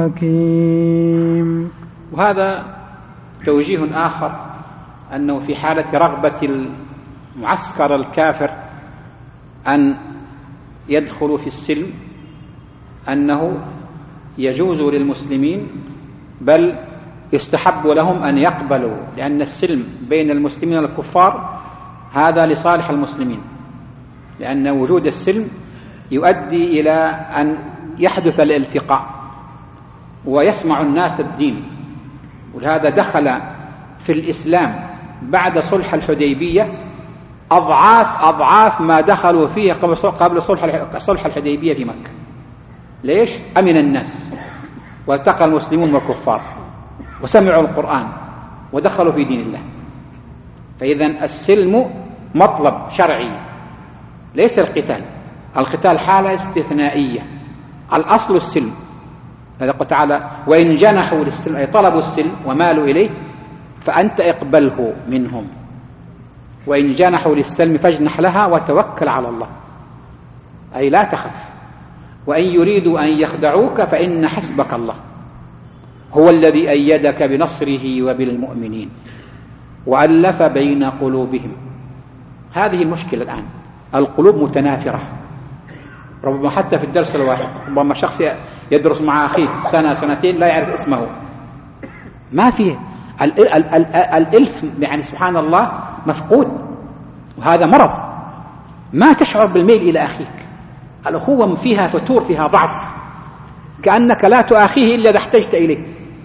حكيم.
وهذا توجيه آخر، أنه في حالة رغبة المعسكر الكافر أن يدخلوا في السلم أنه يجوز للمسلمين، بل يستحب لهم أن يقبلوا، لأن السلم بين المسلمين والكفار هذا لصالح المسلمين، لأن وجود السلم يؤدي إلى أن يحدث الالتقاء ويسمع الناس الدين. ولهذا دخل في الإسلام بعد صلح الحديبية أضعاف ما دخلوا فيه قبل صلح الحديبية في مكة. ليش؟ أمن الناس والتقى المسلمون والكفار وسمعوا القرآن ودخلوا في دين الله. فإذا السلم مطلب شرعي ليس القتال. القتال حالة استثنائية، الأصل السلم. هذا قال تعالى: وإن جنحوا للسلم، أي طلبوا السلم ومالوا إليه، فأنت اقبله منهم. وإن جنحوا للسلم فاجنح لها وتوكل على الله، أي لا تخف وإن يريدوا أن يخدعوك فإن حسبك الله هو الذي أيدك بنصره وبالمؤمنين وألف بين قلوبهم. هذه المشكلة الآن، القلوب متنافرة. ربما حتى في الدرس الواحد ربما شخص يدرس مع أخيه سنة سنتين لا يعرف اسمه، ما فيه الإلف، يعني سبحان الله مفقود، وهذا مرض. ما تشعر بالميل إلى أخيك. الأخوة فيها فتور، فيها ضعف، كأنك لا تؤاخيه إلا إذا احتجت إليه.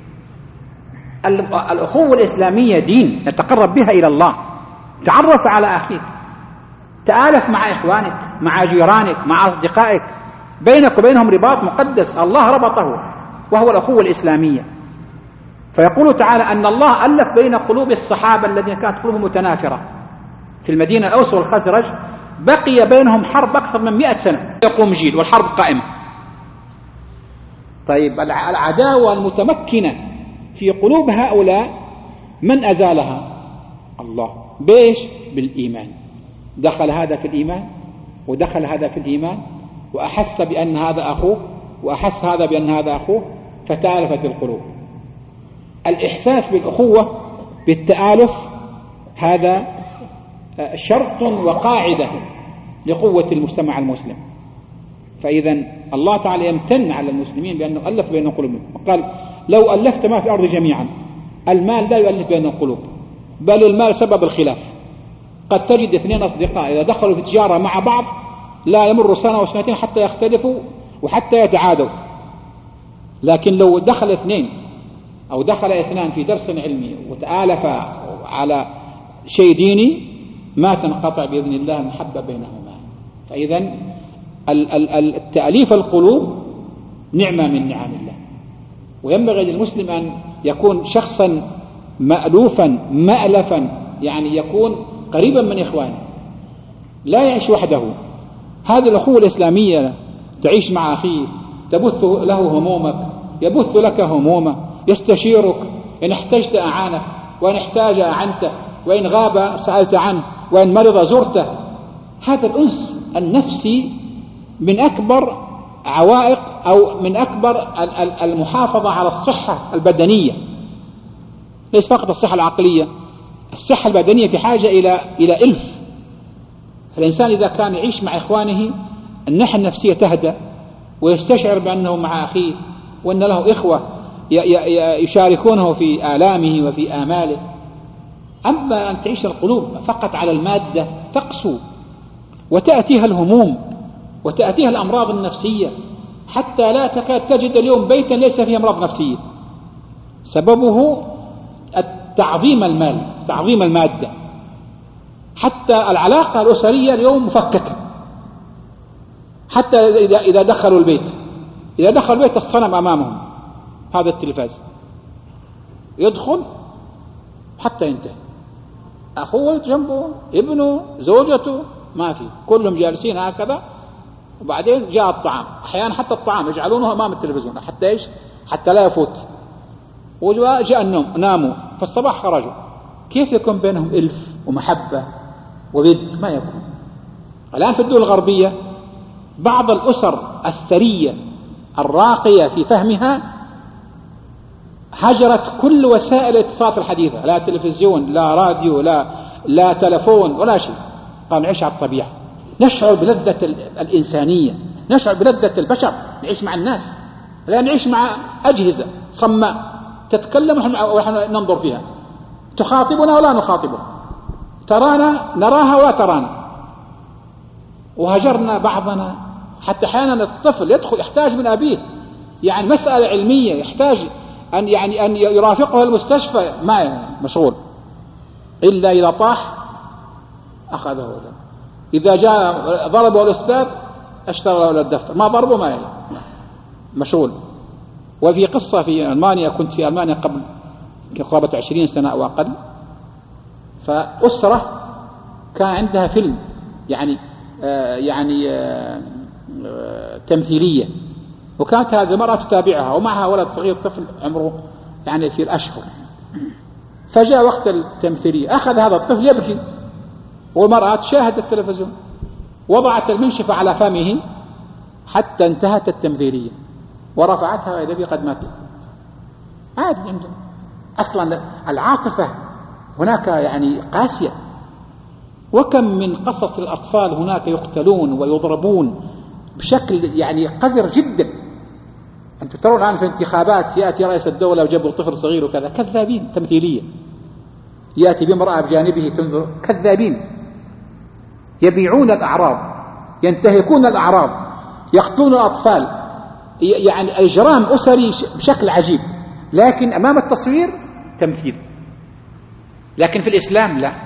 الأخوة الإسلامية دين نتقرب بها إلى الله. تعرف على أخيك، تآلف مع إخوانك، مع جيرانك، مع أصدقائك، بينك وبينهم رباط مقدس الله ربطه وهو الأخوة الإسلامية. فيقول تعالى أن الله ألف بين قلوب الصحابة الذين كانت قلوبهم متنافرة في المدينة، الأوس والخزرج، بقي بينهم حرب أكثر من 100 سنة يقوم جيل والحرب قائمة. طيب العداوة المتمكنة في قلوب هؤلاء من أزالها؟ الله. بإيش؟ بالإيمان. دخل هذا في الإيمان ودخل هذا في الإيمان، وأحس بأن هذا أخوه وأحس هذا بأن هذا أخوه، فتآلفت القلوب. الإحساس بالأخوة بالتآلف هذا شرط وقاعدة لقوة المجتمع المسلم. فإذا الله تعالى يمتن على المسلمين بأنه ألف بين قلوبهم، وقال لو ألفت ما في الأرض جميعا. المال لا يؤلف بين القلوب، بل المال سبب الخلاف. قد تجد 2 أصدقاء إذا دخلوا في تجارة مع بعض لا يمر سنة وسنتين حتى يختلفوا وحتى يتعادوا. لكن لو دخل 2 أو دخل 2 في درس علمي وتآلفا على شيء ديني ما تنقطع بإذن الله المحبة بينهما. فإذا التأليف القلوب نعمة من نعم الله، وينبغي للمسلم أن يكون شخصا مألوفا مألفا، يعني يكون قريبا من إخوانه، لا يعيش وحده. هذه الأخوة الإسلامية تعيش مع أخيه، تبث له همومك، يبث لك همومه، يستشيرك، إن احتجت أعانك، وإن احتاج أعنته، وإن غاب سألت عنه، وإن مرض زرته. هذا الأنس النفسي من أكبر عوائق أو من أكبر المحافظة على الصحة البدنية، ليس فقط الصحة العقلية، الصحة البدنية في حاجة إلى إلف. الإنسان إذا كان يعيش مع إخوانه الناحية النفسية تهدأ، ويستشعر بأنه مع أخيه وأن له إخوة يشاركونه في آلامه وفي آماله. أما أن تعيش القلوب فقط على المادة تقسو، وتأتيها الهموم وتأتيها الأمراض النفسية، حتى لا تكاد تجد اليوم بيتا ليس فيه أمراض نفسية. سببه تعظيم المال، تعظيم المادة. حتى العلاقة الأسرية اليوم مفككة، حتى إذا دخلوا البيت، إذا دخل البيت الصنم أمامهم، هذا التلفاز، يدخل حتى ينتهي، أخوه جنبه، ابنه، زوجته، ما في، كلهم جالسين هكذا. وبعدين جاء الطعام، أحيانا حتى الطعام يجعلونه أمام التلفزيون حتى إيش؟ حتى لا يفوت. وجاء النوم، ناموا، في الصباح خرجوا. كيف يكون بينهم ألف ومحبة وود؟ ما يكون. الآن في الدول الغربية بعض الأسر الثرية الراقية في فهمها هجرت كل وسائل الاتصال الحديثة، لا تلفزيون، لا راديو، لا تلفون ولا شيء. قال نعيش على الطبيعة، نشعر بلذة الإنسانية، نشعر بلذة البشر، نعيش مع الناس، لا نعيش مع أجهزة صماء تتكلم ونحن ننظر فيها، تخاطبنا ولا نخاطبها، ترانا نراها ولا ترانا. وهجرنا بعضنا، حتى أحيانا الطفل يحتاج من أبيه، يعني مسألة علمية يحتاج أن يرافقه المستشفى، ما مشغول، إلا إذا طاح أخذه، إذا جاء ضربه الأستاذ اشترى له الدفتر، ما ضربه ما يلي، مشغول. وفي قصة في ألمانيا، كنت في ألمانيا قبل قرابة 20 سنة أو أقل، فأسرة كان عندها فيلم يعني تمثيلية، وكانت هذه المرأة تتابعها ومعها ولد صغير، طفل عمره يعني في الأشهر. فجاء وقت التمثيلية، أخذ هذا الطفل يبكي، والمرأة تشاهد التلفزيون، وضعت المنشفة على فمه حتى انتهت التمثيلية ورفعتها إلى قد مات. عادي عندهم أصلا العاطفة هناك يعني قاسية. وكم من قصص الأطفال هناك يقتلون ويضربون بشكل يعني قذر جدا. أنتم ترون الآن في انتخابات يأتي رئيس الدولة وجبر طفل صغير وكذا، كذابين، تمثيلية. يأتي بامرأة بجانبه تنظر، كذابين. يبيعون الأعراض، ينتهكون الأعراض، يقتلون الأطفال، يعني إجرام أسري بشكل عجيب، لكن أمام التصوير تمثيل. لكن في الإسلام لا.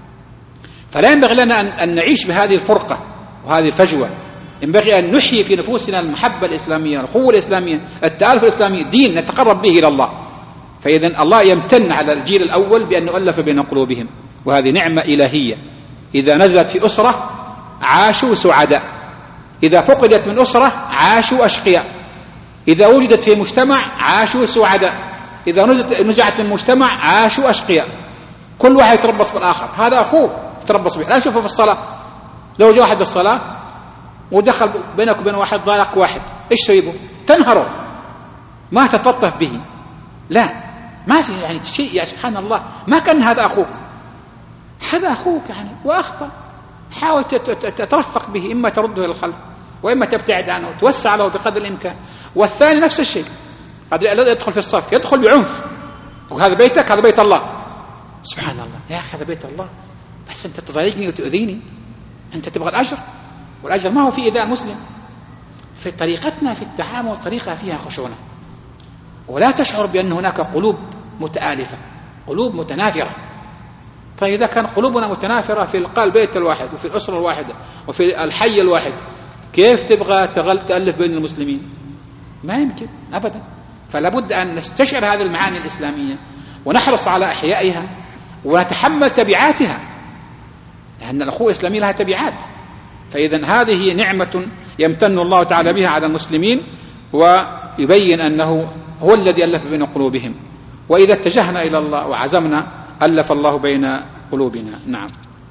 فلا ينبغي لنا أن نعيش بهذه الفرقة وهذه الفجوة. ينبغي أن نحيي في نفوسنا المحبة الإسلامية، الأخوة الإسلامية، التآلف الإسلامي، دين نتقرب به إلى الله. فإذا الله يمتن على الجيل الأول بأن يؤلف بين قلوبهم، وهذه نعمة إلهية. إذا نزلت في أسرة عاشوا سعداء، إذا فقدت من أسرة عاشوا أشقياء، إذا وجدت في مجتمع عاشوا سعداء، إذا نزعت من مجتمع عاشوا أشقياء. كل واحد يتربص بالآخر، هذا أخوه يتربص به. لا نشوفه في الصلاة، لو جاء واحد بالصلاة ودخل بينك وبين واحد ضايق واحد، إيش تسويه؟ تنهره، ما تتلطف به. لا، ما في يعني شيء، يعني سبحان الله، ما كان هذا أخوك، هذا أخوك يعني وأخطأ، حاول تترفق به، إما ترده إلى الخلف وإما تبتعد عنه وتوسع له بقدر الإمكان. والثاني نفس الشيء، الذي يدخل في الصف يدخل بعنف، وهذا بيتك، هذا بيت الله. سبحان الله، يا أخي هذا بيت الله، بس أنت تضايقني وتؤذيني، أنت تبغى الأجر، والأجر ما هو في إيذاء المسلم. في طريقتنا في التعامل طريقة فيها خشونة، ولا تشعر بأن هناك قلوب متآلفة، قلوب متنافرة. طيب إذا كان قلوبنا متنافرة في البيت الواحد وفي الأسرة الواحدة وفي الحي الواحد، كيف تبغى تألف بين المسلمين؟ ما يمكن أبدا. فلا بد أن نستشعر هذه المعاني الإسلامية ونحرص على إحيائها ونتحمل تبعاتها، لأن الأخوة الإسلامية لها تبعات. فإذا هذه نعمة يمتن الله تعالى بها على المسلمين، ويبين أنه هو الذي ألف بين قلوبهم. وإذا اتجهنا إلى الله وعزمنا ألف الله بين قلوبنا. نعم.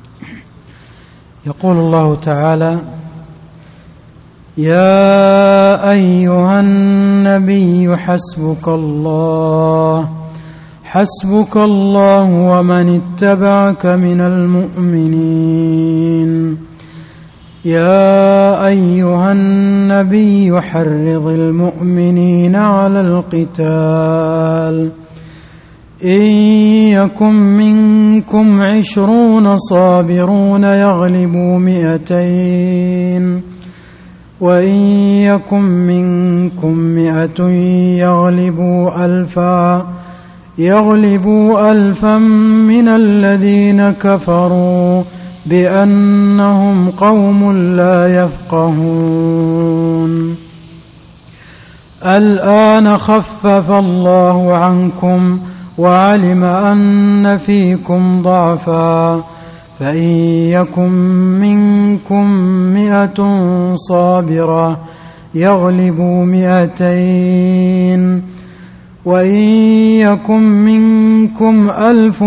يقول الله تعالى: يا أيها النبي حسبك الله ومن اتبعك من المؤمنين. يا أيها النبي حرض المؤمنين على القتال، إن يكن منكم 20 صابرون يغلبوا 200، وإن يكن منكم 100 يغلبوا 1000 من الذين كفروا بأنهم قوم لا يفقهون. الآن خفف الله عنكم وعلم أن فيكم ضعفا، فإن يكن منكم 100 صابرة يغلبوا 200، وإن يكن منكم 1000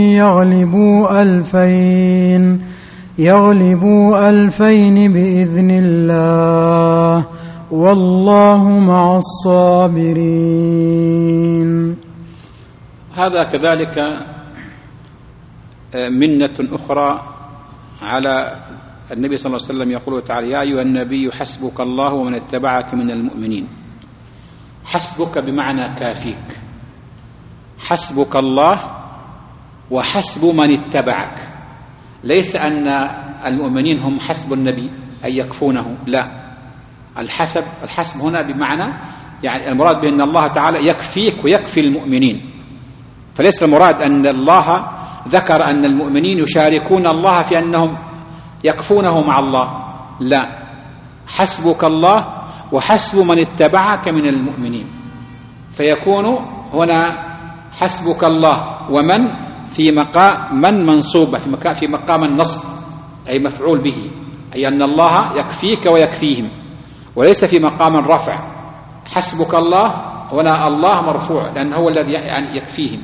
يغلبوا 2000 بإذن الله، والله مع الصابرين.
هذا كذلك منة أخرى على النبي صلى الله عليه وسلم. يقول تعالى: يا أيها النبي حسبك الله ومن اتبعك من المؤمنين. حسبك بمعنى كافيك، حسبك الله وحسب من اتبعك. ليس أن المؤمنين هم حسب النبي أي يكفونه، لا. الحسب هنا بمعنى يعني المراد بأن الله تعالى يكفيك ويكفي المؤمنين. فليس المراد أن الله ذكر أن المؤمنين يشاركون الله في أنهم يكفونه مع الله، لا. حسبك الله وحسب من اتبعك من المؤمنين، فيكون هنا حسبك الله ومن في مقام من منصوبة في مقام النصب، أي مفعول به، أي أن الله يكفيك ويكفيهم، وليس في مقام الرفع. حسبك الله هنا الله مرفوع لأنه هو الذي يعني يكفيهم،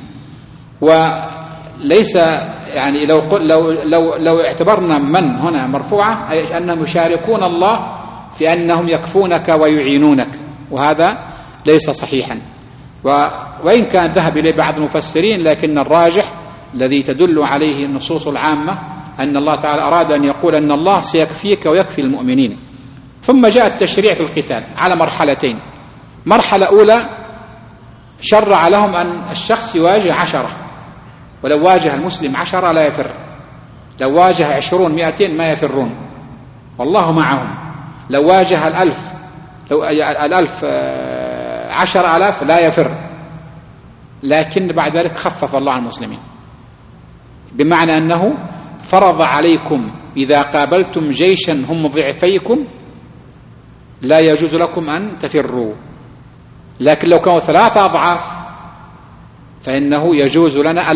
وليس يعني لو اعتبرنا من هنا مرفوعة أي أنهم يشاركون الله في أنهم يكفونك ويعينونك، وهذا ليس صحيحا. وإن كان ذهب إليه بعض المفسرين، لكن الراجح الذي تدل عليه النصوص العامة أن الله تعالى أراد أن يقول أن الله سيكفيك ويكفي المؤمنين. ثم جاء التشريع في القتال على مرحلتين. مرحلة أولى شرع لهم أن الشخص يواجه 10، ولو واجه المسلم 10 لا يفر، لو واجه 20 200 ما يفرون والله معهم، لو واجه 1000 لو 1000 10,000 لا يفر. لكن بعد ذلك خفف الله عن المسلمين، بمعنى أنه فرض عليكم إذا قابلتم جيشا هم ضعفيكم لا يجوز لكم أن تفروا، لكن لو كانوا 3 أضعاف فإنه يجوز لنا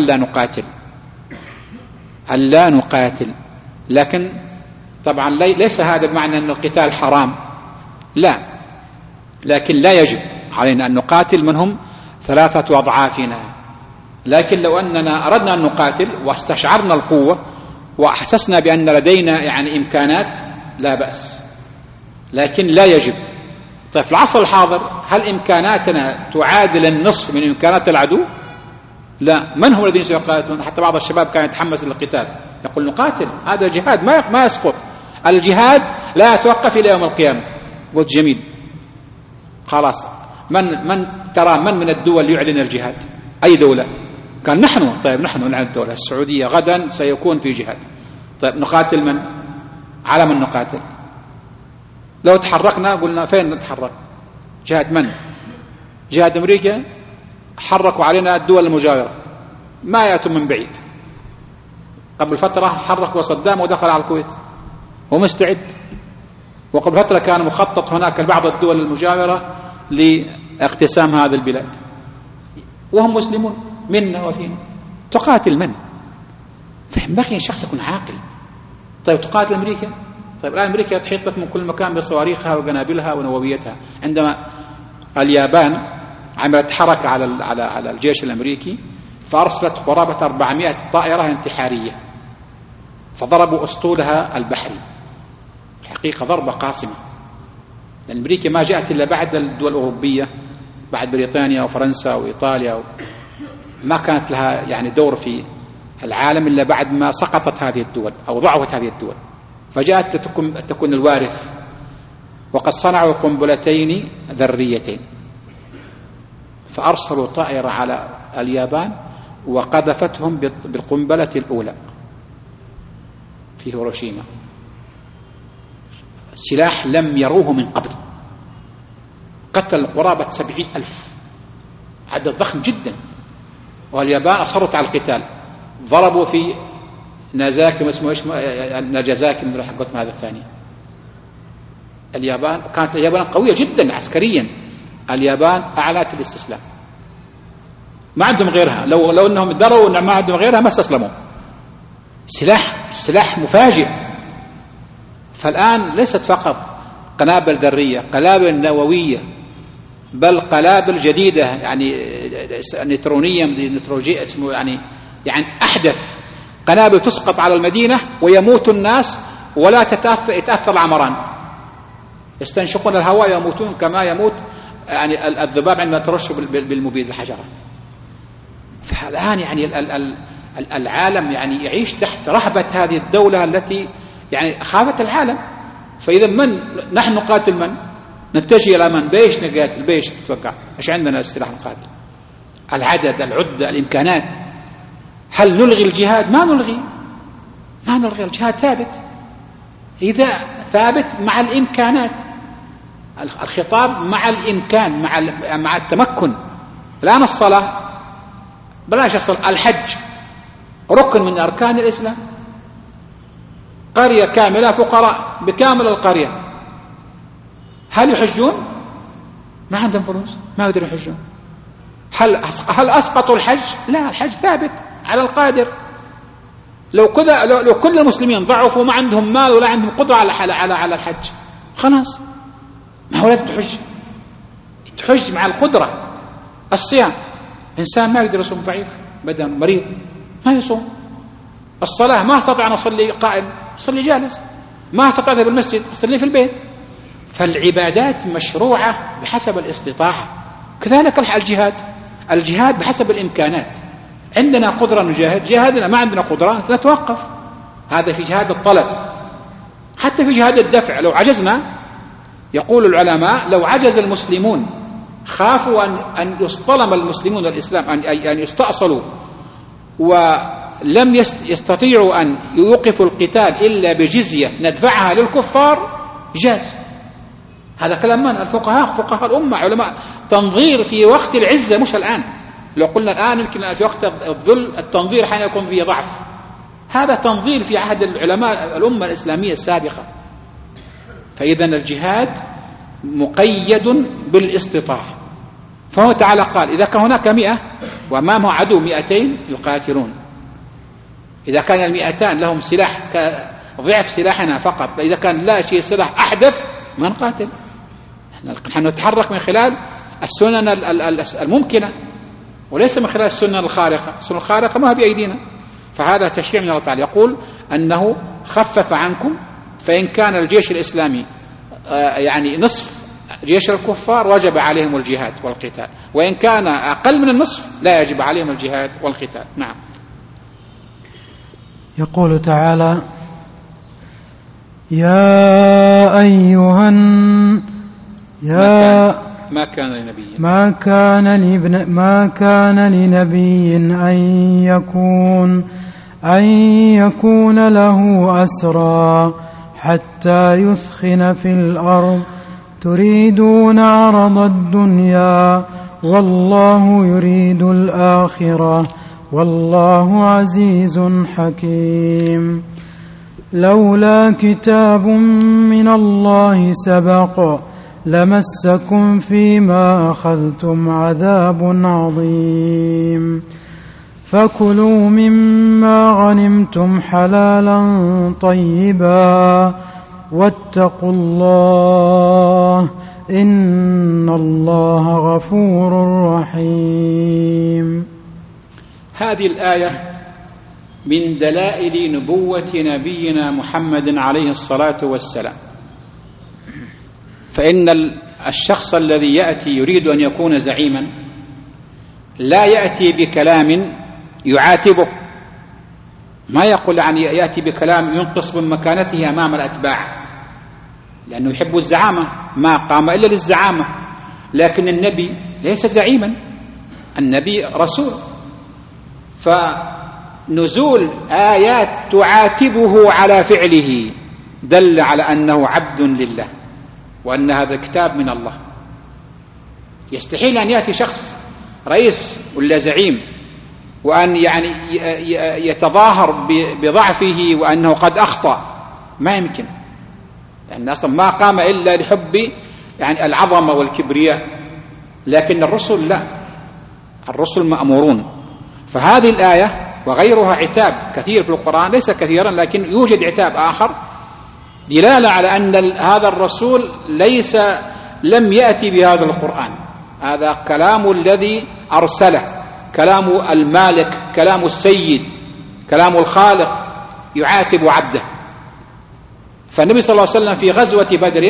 ألا نقاتل. لكن طبعا ليس هذا بمعنى أن القتال حرام، لا، لكن لا يجب علينا أن نقاتل من هم 3 أضعافنا. لكن لو أننا أردنا أن نقاتل واستشعرنا القوة وأحسسنا بأن لدينا يعني إمكانات لا بأس، لكن لا يجب. طيب في العصر الحاضر هل إمكاناتنا تعادل النصف من إمكانات العدو؟ لا. من هم الذين سيقاتلون؟ حتى بعض الشباب كان يتحمس للقتال، يقول نقاتل، هذا جهاد ما يسقط، الجهاد لا يتوقف إلى يوم القيامة. قلت جميل، خلاص من ترى من الدول يعلن الجهاد؟ أي دولة؟ كان نحن. طيب نحن نعلن الدولة السعودية غدا سيكون في جهاد. طيب نقاتل من؟ على من نقاتل؟ لو تحركنا قلنا فين نتحرك؟ جهاد من؟ جهاد أمريكا؟ حركوا علينا الدول المجاورة، ما يأتوا من بعيد. قبل فترة حركوا صدام ودخل على الكويت ومستعد، وقبل فترة كان مخطط هناك لبعض الدول المجاورة لاقتسام هذه البلاد، وهم مسلمون منا وفينا. تقاتل من؟ فينبغي الشخص يكون عاقل. طيب تقاتل أمريكا؟ طيب الآن أمريكا تحيط بك من كل مكان بصواريخها وقنابلها ونوويتها. عندما اليابان عملت حركة على الجيش الأمريكي فأرسلت قرابة 400 طائرة انتحارية فضربوا أسطولها البحري. الحقيقة ضربة قاصمة، لأن أمريكا ما جاءت إلا بعد الدول الأوروبية، بعد بريطانيا وفرنسا وإيطاليا، ما كانت لها يعني دور في العالم إلا بعد ما سقطت هذه الدول أو ضعفت هذه الدول، فجاءت تكون الوارث. وقد صنعوا قنبلتين ذريتين، فأرسلوا طائرة على اليابان وقذفتهم بالقنبلة الأولى في هيروشيما، سلاح لم يروه من قبل، قتل قرابة 70,000، عدد ضخم جدا. واليابان أصرت على القتال، ضربوا في نازاكي، اسمه ايش، ناجازاكي من حقت هذا الثاني. كانت اليابان قوية جدا عسكريا، اليابان أعلنت الاستسلام، ما عندهم غيرها. لو انهم دروا ان ما عندهم غيرها ما استسلموا. سلاح مفاجئ. فالآن ليست فقط قنابل ذرية، قنابل نووية، بل قنابل جديدة يعني نيترونية، نيتروجي اسمه، يعني أحدث قنابل تسقط على المدينة ويموت الناس ولا يتأثر العمران، يستنشقون الهواء يموتون كما يموت يعني الذباب عندما ترش بالمبيد الحجرات. فالآن يعني العالم يعني يعيش تحت رهبة هذه الدولة التي يعني خافت العالم. فإذا نحن نقاتل من؟ نتجه إلى من؟ بيش نقاتل؟ بيش تتوقع إيش عندنا السلاح القاتل؟ العدد، العدة، الإمكانات. هل نلغي الجهاد؟ ما نلغي الجهاد ثابت، إذا ثابت مع الإمكانات. الخطاب مع الإمكان، مع التمكن. الآن الصلاة بلاش الصلاة، الحج ركن من أركان الإسلام. قرية كاملة فقراء بكامل القرية، هل يحجون؟ ما عندهم فلوس، ما يقدرون يحجون. هل أسقطوا الحج؟ لا، الحج ثابت على القادر. لو كل المسلمين ضعفوا ما عندهم مال ولا عندهم قدرة على الحج، خلاص ما هو لازم تحج مع القدرة. الصيام، إنسان ما يقدر يصوم، ضعيف بدن، مريض، ما يصوم. الصلاة ما استطيع أن أصلي قائم، أصلي جالس. ما استطيع بالمسجد، أصلي في البيت. فالعبادات مشروعة بحسب الاستطاعة. كذلك الجهاد بحسب الإمكانات. عندنا قدرة نجاهد جاهدنا، ما عندنا قدرة نتوقف. هذا في جهاد الطلب. حتى في جهاد الدفع لو عجزنا، يقول العلماء لو عجز المسلمون، خافوا أن يصطلم المسلمون الإسلام، أن يستأصلوا، ولم يستطيعوا أن يوقفوا القتال إلا بجزية ندفعها للكفار، جاز. هذا كلام من؟ الفقهاء، فقهاء الأمة، علماء تنظير في وقت العزة، مش الآن. لو قلنا الآن يمكن في وقت الذل التنظير حين يكون فيه ضعف. هذا تنظير في عهد العلماء الأمة الإسلامية السابقة. فإذا الجهاد مقيد بالاستطاعة. فهو تعالى قال إذا كان هناك 100 وأمامه عدو 200 يقاتلون، إذا كان 200 لهم سلاح ضعف سلاحنا فقط، إذا كان لا شيء سلاح أحدث ما نقاتل. نحن نتحرك من خلال السنن الممكنة وليس من خلال السنن الخارقة. السنن الخارقة ما هي بأيدينا. فهذا تشريع من الله تعالى يقول أنه خفف عنكم، فإن كان الجيش الإسلامي يعني نصف جيش الكفار وجب عليهم الجهاد والقتال، وإن كان أقل من النصف لا يجب عليهم الجهاد والقتال. نعم.
يقول تعالى يا أيها ما كان لنبي أن يكون له أسرى حتى يثخن في الأرض تريدون عرض الدنيا والله يريد الآخرة والله عزيز حكيم. لولا كتاب من الله سبق لمسكم فيما أخذتم عذاب عظيم. فكلوا مما غنمتم حلالا طيبا واتقوا الله إن الله غفور رحيم.
هذه الآية من دلائل نبوة نبينا محمد عليه الصلاة والسلام. فإن الشخص الذي يأتي يريد أن يكون زعيما لا يأتي بكلام يعاتبه، ما يقول يعني يأتي بكلام ينقص من مكانته أمام الأتباع، لأنه يحب الزعامة، ما قام إلا للزعامة. لكن النبي ليس زعيما، النبي رسول. فنزول آيات تعاتبه على فعله دل على أنه عبد لله، وأن هذا كتاب من الله. يستحيل أن يأتي شخص رئيس ولا زعيم وأن يعني يتظاهر بضعفه وأنه قد أخطأ، ما يمكن، لأن أصلا ما قام إلا لحب يعني العظمة والكبرياء. لكن الرسل لا، الرسل مأمورون. فهذه الآية وغيرها عتاب كثير في القرآن، ليس كثيرا لكن يوجد عتاب آخر دلالة على أن هذا الرسول لم يأتي بهذا القرآن. هذا كلام الذي أرسله، كلام المالك، كلام السيد، كلام الخالق يعاتب عبده. فالنبي صلى الله عليه وسلم في غزوة بدر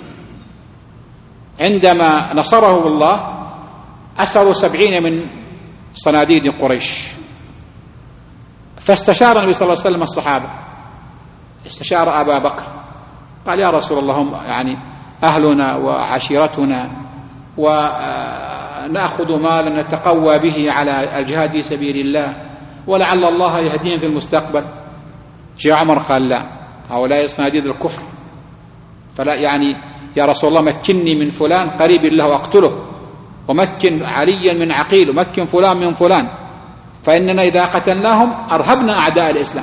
عندما نصره الله أسروا 70 من صناديد قريش، فاستشار النبي صلى الله عليه وسلم الصحابة، استشار أبا بكر، قال يا رسول الله هم يعني أهلنا وعشيرتنا ونأخذ مالا نتقوى به على الجهاد في سبيل الله ولعل الله يهدينا في المستقبل. جاء عمر قال لا، هؤلاء صناديد الكفر، فلا يعني يا رسول الله مكني من فلان قريب له أقتله، ومكن عليا من عقيل، ومكن فلان من فلان، فإننا إذا قتلناهم أرهبنا أعداء الإسلام.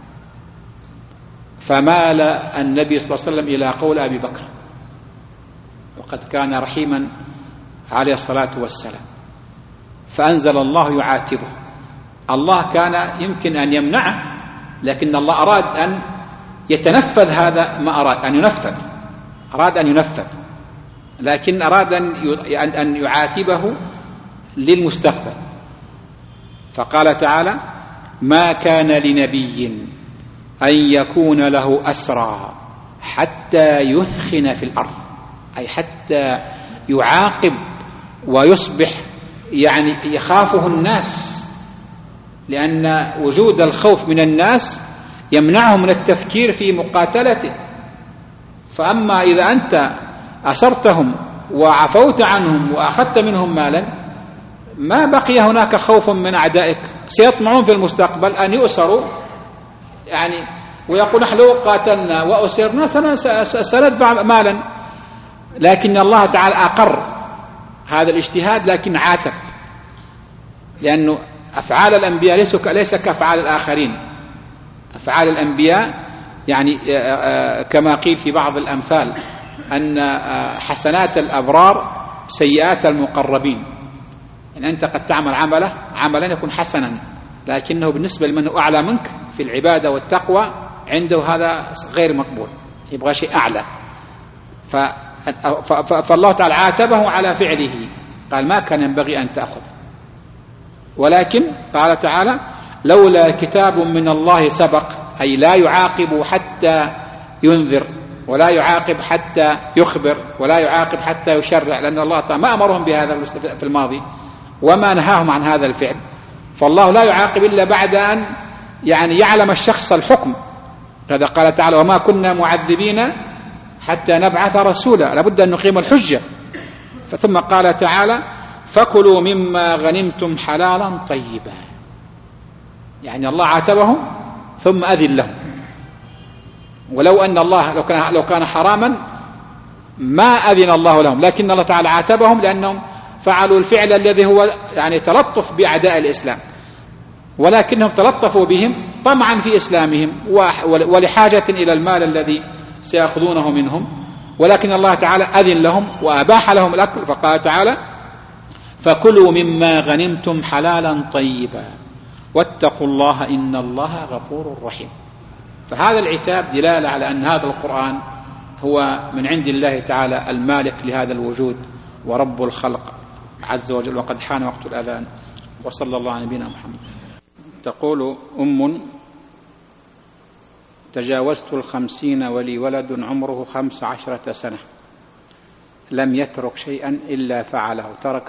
فمال النبي صلى الله عليه وسلم إلى قول أبي بكر، وقد كان رحيما عليه الصلاة والسلام، فأنزل الله يعاتبه. الله كان يمكن أن يمنعه، لكن الله أراد أن يتنفذ هذا ما أراد أن ينفذ، أراد أن ينفذ، لكن أراد أن يعاتبه للمستقبل. فقال تعالى ما كان لنبي أن يكون له أسرى حتى يثخن في الأرض. أي حتى يعاقب ويصبح يعني يخافه الناس، لأن وجود الخوف من الناس يمنعهم من التفكير في مقاتلته. فأما إذا أنت أسرتهم وعفوت عنهم وأخذت منهم مالا ما بقي هناك خوف من أعدائك، سيطمعون في المستقبل أن يؤسروا يعني ويقول نحن لو قاتلنا وأسرنا سندفع مالا. لكن الله تعالى أقر هذا الاجتهاد لكن عاتب، لأنه أفعال الأنبياء ليس كأفعال الآخرين. أفعال الأنبياء يعني كما قيل في بعض الأمثال أن حسنات الأبرار سيئات المقربين. يعني أنت قد تعمل عملا يكون حسنا لكنه بالنسبة لمن هو أعلى منك في العبادة والتقوى عنده هذا غير مقبول، يبغى شيء أعلى. فالله تعالى عاتبه على فعله، قال ما كان ينبغي أن تأخذ. ولكن قال تعالى لولا كتاب من الله سبق، أي لا يعاقب حتى ينذر ولا يعاقب حتى يخبر ولا يعاقب حتى يشرع، لأن الله تعالى ما أمرهم بهذا في الماضي وما نهاهم عن هذا الفعل. فالله لا يعاقب إلا بعد أن يعني يعلم الشخص الحكم. هذا قال تعالى وما كنا معذبين حتى نبعث رسولا، لابد أن نقيم الحجة. ثم قال تعالى فكلوا مما غنمتم حلالا طيبا، يعني الله عاتبهم ثم أذن لهم. ولو أن الله لو كان حراما ما أذن الله لهم، لكن الله تعالى عاتبهم لأنهم فعلوا الفعل الذي هو يعني تلطف بأعداء الإسلام، ولكنهم تلطفوا بهم طمعا في إسلامهم ولحاجة إلى المال الذي سيأخذونه منهم. ولكن الله تعالى أذن لهم وأباح لهم الأكل، فقال تعالى فكلوا مما غنمتم حلالا طيبا واتقوا الله إن الله غفور رحيم. فهذا العتاب دلالة على أن هذا القرآن هو من عند الله تعالى المالك لهذا الوجود ورب الخلق عز وجل. وقد حان وقت الأذان، وصلى الله على نبينا محمد. تقول تجاوزت 50 ولي ولد عمره 15 سنة لم يترك شيئا إلا فعله،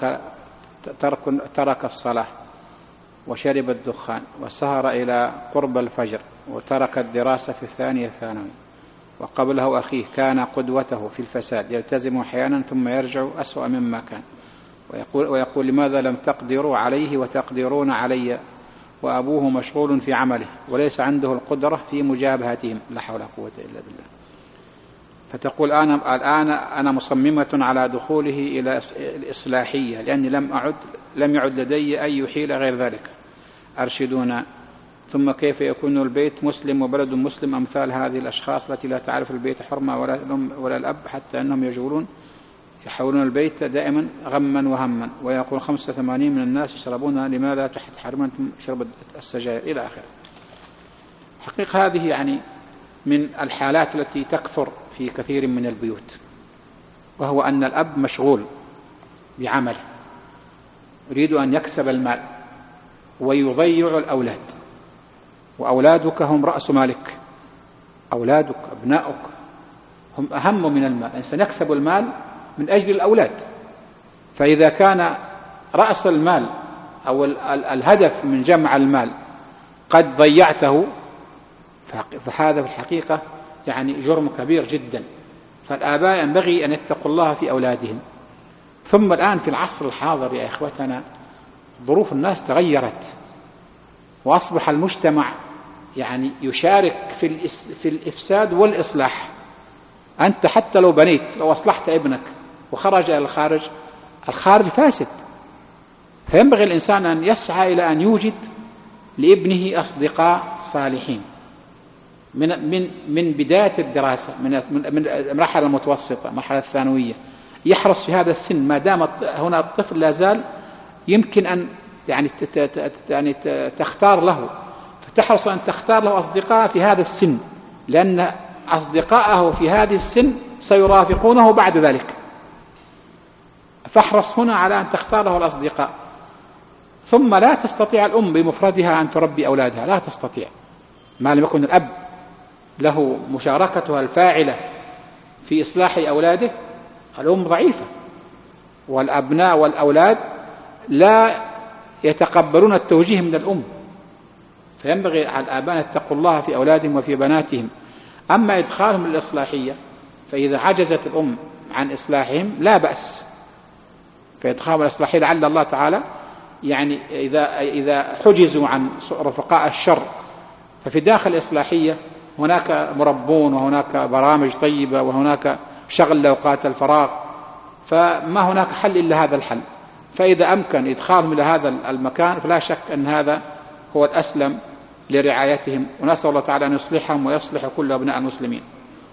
ترك الصلاة وشرب الدخان وسهر إلى قرب الفجر وترك الدراسة في الثانية ثانوي، وقبله أخيه كان قدوته في الفساد يلتزم أحيانا ثم يرجع أسوأ مما كان، ويقول لماذا لم تقدروا عليه وتقدرون علي، وأبوه مشغول في عمله وليس عنده القدرة في مجابهتهم، لا حول ولا قوة إلا بالله. فتقول الآن أنا مصممة على دخوله إلى الإصلاحية لأني لم يعد لدي أي حيلة غير ذلك، أرشدونا. ثم كيف يكون البيت مسلم وبلد مسلم أمثال هذه الأشخاص التي لا تعرف البيت حرمة ولا الأب، حتى أنهم يحولون البيت دائما غما وهما، ويقول 85 من الناس يشربون لماذا تحرمون شرب السجاير إلى آخره. حقيقة هذه يعني من الحالات التي تكثر في كثير من البيوت، وهو أن الأب مشغول بعمله يريد أن يكسب المال ويضيع الأولاد، وأولادك هم رأس مالك، أولادك أبناؤك هم أهم من المال. الإنسان يكسب المال من أجل الأولاد، فإذا كان رأس المال أو الهدف من جمع المال قد ضيعته فهذا في الحقيقة يعني جرم كبير جدا. فالآباء ينبغي أن يتقوا الله في أولادهم. ثم الآن في العصر الحاضر يا إخوتنا ظروف الناس تغيرت، وأصبح المجتمع يعني يشارك في الإفساد والإصلاح. أنت حتى لو بنيت، لو أصلحت ابنك وخرج إلى الخارج فاسد، فينبغي الإنسان أن يسعى إلى أن يوجد لابنه أصدقاء صالحين من بداية الدراسة، من المرحلة المتوسطة، المرحلة الثانوية. يحرص في هذا السن ما دام هنا الطفل لا زال يمكن أن يعني تختار له، فتحرص أن تختار له أصدقاء في هذا السن، لأن أصدقاءه في هذه السن سيرافقونه بعد ذلك. فاحرص هنا على أن تختار له الأصدقاء. ثم لا تستطيع الأم بمفردها أن تربي أولادها، لا تستطيع ما لم يكن الأب له مشاركتها الفاعلة في إصلاح أولاده، الأم ضعيفة، والأبناء والأولاد لا يتقبلون التوجيه من الأم، فينبغي على الآباء أن يتقوا الله في أولادهم وفي بناتهم. أما إدخالهم للإصلاحية فإذا عجزت الأم عن إصلاحهم لا بأس، فإدخالهم للإصلاحية لعل الله تعالى يعني إذا حجزوا عن رفقاء الشر ففي داخل الإصلاحية هناك مربون وهناك برامج طيبة وهناك شغل لأوقات الفراغ، فما هناك حل إلا هذا الحل. فإذا أمكن إدخالهم إلى هذا المكان فلا شك أن هذا هو الأسلم لرعايتهم، ونسأل الله تعالى أن يصلحهم ويصلح كل أبناء المسلمين.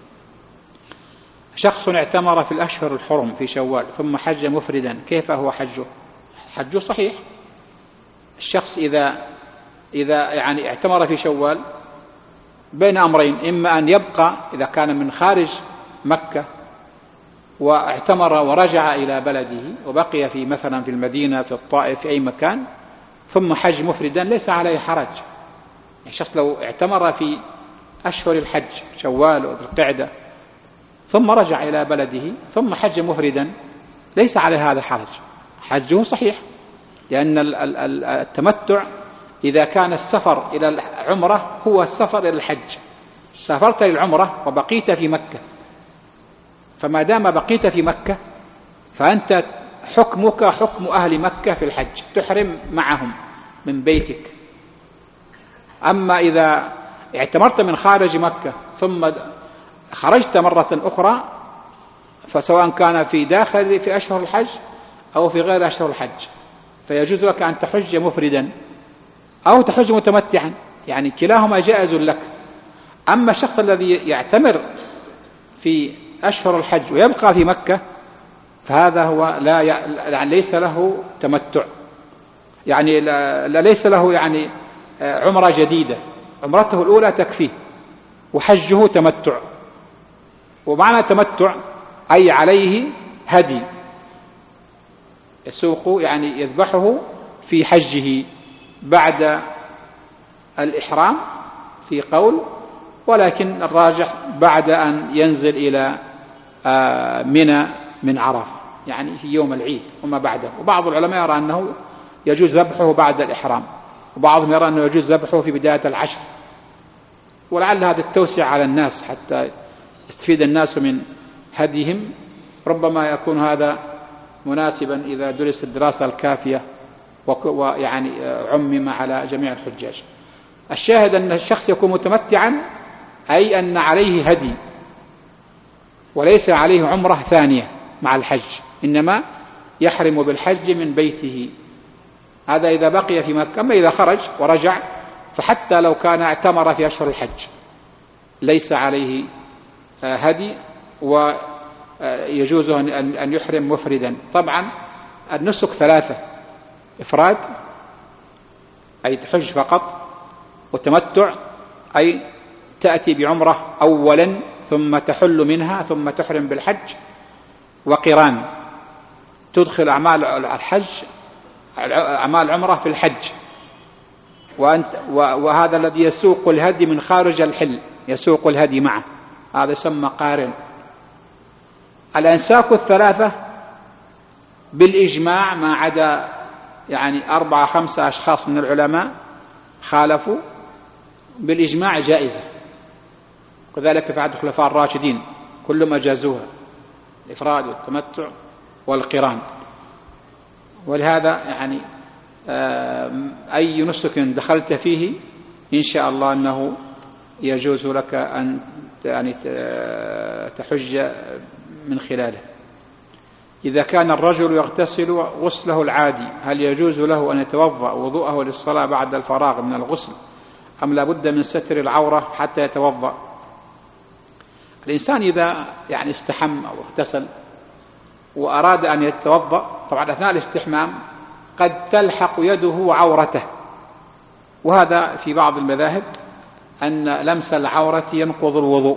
شخص اعتمر في الأشهر الحرم في شوال ثم حج مفردا، كيف هو حجه؟ حجه صحيح. الشخص إذا يعني اعتمر في شوال بين أمرين، إما أن يبقى إذا كان من خارج مكة واعتمر ورجع إلى بلده وبقي في مثلا في المدينة في الطائف في أي مكان ثم حج مفردا ليس عليه حرج. يعني الشخص لو اعتمر في أشهر الحج شوال وذي القعدة ثم رجع إلى بلده ثم حج مفردا ليس عليه هذا حرج، حجه صحيح، لأن التمتع إذا كان السفر إلى العمرة هو السفر إلى الحج. سافرت للعمرة وبقيت في مكة، فما دام بقيت في مكة فأنت حكمك حكم أهل مكة في الحج، تحرم معهم من بيتك. أما إذا اعتمرت من خارج مكة ثم خرجت مرة أخرى فسواء كان في أشهر الحج أو في غير أشهر الحج فيجوز لك أن تحج مفردا أو تحج متمتعا، يعني كلاهما جائز لك. أما الشخص الذي يعتمر في أشهر الحج ويبقى في مكة فهذا هو يعني ليس له تمتع، يعني ليس له يعني عمرة جديدة، عمرته الأولى تكفيه وحجه تمتع. ومعنى تمتع أي عليه هدي يسوق يعني يذبحه في حجه بعد الإحرام في قول، ولكن الراجح بعد أن ينزل إلى منى من عرفة يعني في يوم العيد وما بعده. وبعض العلماء يرى أنه يجوز ذبحه بعد الإحرام، وبعضهم يرى أنه يجوز ذبحه في بداية العشر، ولعل هذا التوسع على الناس حتى يستفيد الناس من هديهم. ربما يكون هذا مناسبا إذا درس الدراسة الكافية ويعني عمم على جميع الحجاج. الشاهد أن الشخص يكون متمتعا أي أن عليه هدي وليس عليه عمرة ثانية مع الحج، إنما يحرم بالحج من بيته، هذا إذا بقي في مكة. أما إذا خرج ورجع فحتى لو كان اعتمر في أشهر الحج ليس عليه هدي ويجوز أن يحرم مفردا. طبعا النسك ثلاثة: إفراد أي تحج فقط، وتمتع أي تأتي بعمرة أولا ثم تحل منها ثم تحرم بالحج، وقران تدخل أعمال الحج أعمال العمرة في الحج. وهذا الذي يسوق الهدي من خارج الحل يسوق الهدي معه، هذا يسمى قارن. الأنساك الثلاثة بالإجماع ما عدا يعني 4-5 أشخاص من العلماء خالفوا، بالإجماع جائزة، وكذلك في عهد الخلفاء الراشدين كلهم أجازوها، الإفراد والتمتع والقران. ولهذا يعني أي نسك دخلت فيه إن شاء الله أنه يجوز لك أن يعني تحج من خلاله. إذا كان الرجل يغتسل غسله العادي هل يجوز له أن يتوضأ وضوءه للصلاة بعد الفراغ من الغسل أم لا بد من ستر العورة حتى يتوضأ؟ الإنسان إذا يعني استحم أو اغتسل وأراد أن يتوضأ، طبعا أثناء الاستحمام قد تلحق يده عورته، وهذا في بعض المذاهب أن لمس العورة ينقض الوضوء،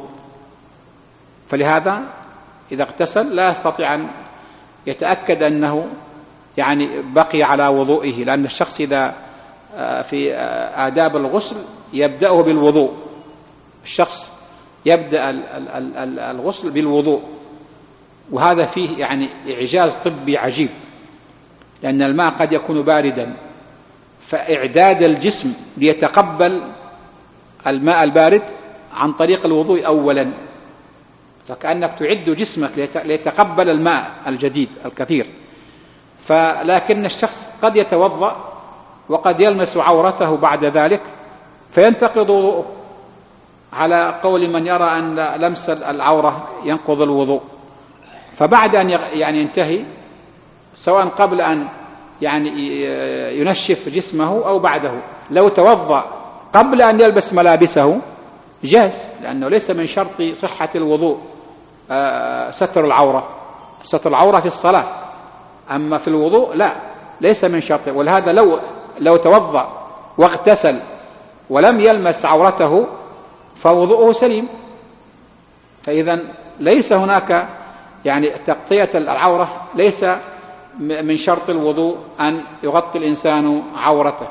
فلهذا إذا اغتسل لا يستطيع أن يتأكد أنه يعني بقي على وضوئه، لأن الشخص إذا في آداب الغسل يبدأه بالوضوء، الشخص يبدأ الغسل بالوضوء، وهذا فيه يعني إعجاز طبي عجيب، لأن الماء قد يكون باردا، فإعداد الجسم ليتقبل الماء البارد عن طريق الوضوء أولا، فكأنك تعد جسمك ليتقبل الماء الجديد الكثير. لكن الشخص قد يتوضأ وقد يلمس عورته بعد ذلك فينتقض وضوءه، على قول من يرى أن لمس العورة ينقض الوضوء. فبعد أن يعني ينتهي، سواء قبل أن يعني ينشف جسمه أو بعده، لو توضأ قبل أن يلبس ملابسه جاز، لأنه ليس من شرط صحة الوضوء ستر العورة. ستر العورة في الصلاة، أما في الوضوء لا، ليس من شرط. ولهذا لو توضأ واغتسل ولم يلمس عورته فوضوءه سليم. فإذا ليس هناك يعني تغطية العورة ليس من شرط الوضوء أن يغطي الإنسان عورته.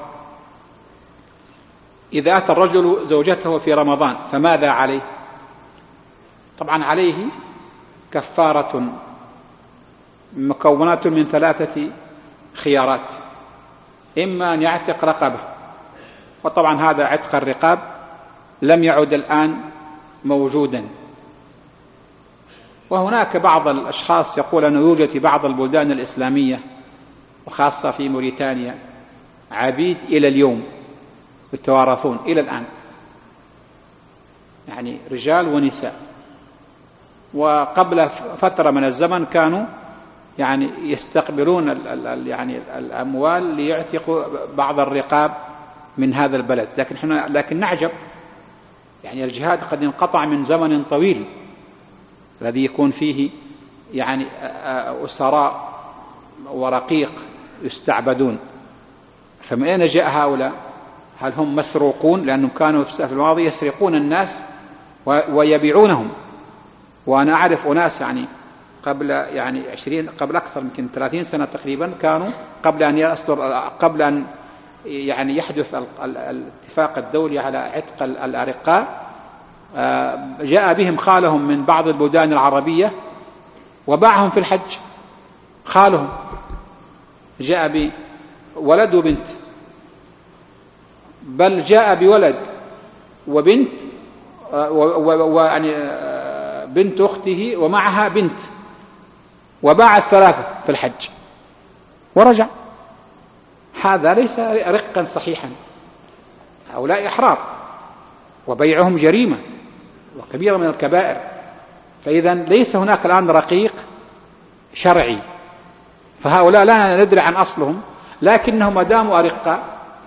إذا أتى الرجل زوجته في رمضان فماذا عليه؟ طبعا عليه كفارة مكونات من 3 خيارات: إما أن يعتق رقبة، وطبعا هذا عتق الرقاب لم يعد الآن موجودا. وهناك بعض الأشخاص يقول أنه يوجد في بعض البلدان الإسلامية وخاصة في موريتانيا عبيد إلى اليوم يتوارثون إلى الآن، يعني رجال ونساء. وقبل فترة من الزمن كانوا يعني يستقبلون يعني الأموال ليعتقوا بعض الرقاب من هذا البلد. لكن نعجب، يعني الجهاد قد انقطع من زمن طويل الذي يكون فيه يعني أسراء ورقيق يستعبدون. فمن أين جاء هؤلاء؟ هل هم مسروقون؟ لأنهم كانوا في الماضي يسرقون الناس ويبيعونهم. وأنا أعرف أناس يعني قبل أكثر من 30 سنة تقريبا كانوا قبل أن يعني يحدث الاتفاق الدولي على عتق الأرقاء، جاء بهم خالهم من بعض البلدان العربية وباعهم في الحج. خالهم جاء بولد وبنت، بل جاء بولد وبنت ويعني بنت أخته ومعها بنت، وباع 3 في الحج ورجع. هذا ليس رقا صحيحا، هؤلاء أحرار، وبيعهم جريمة وكبيرة من الكبائر. فإذا ليس هناك الآن رقيق شرعي، فهؤلاء لا ندري عن أصلهم، لكنهم ما داموا أرقاء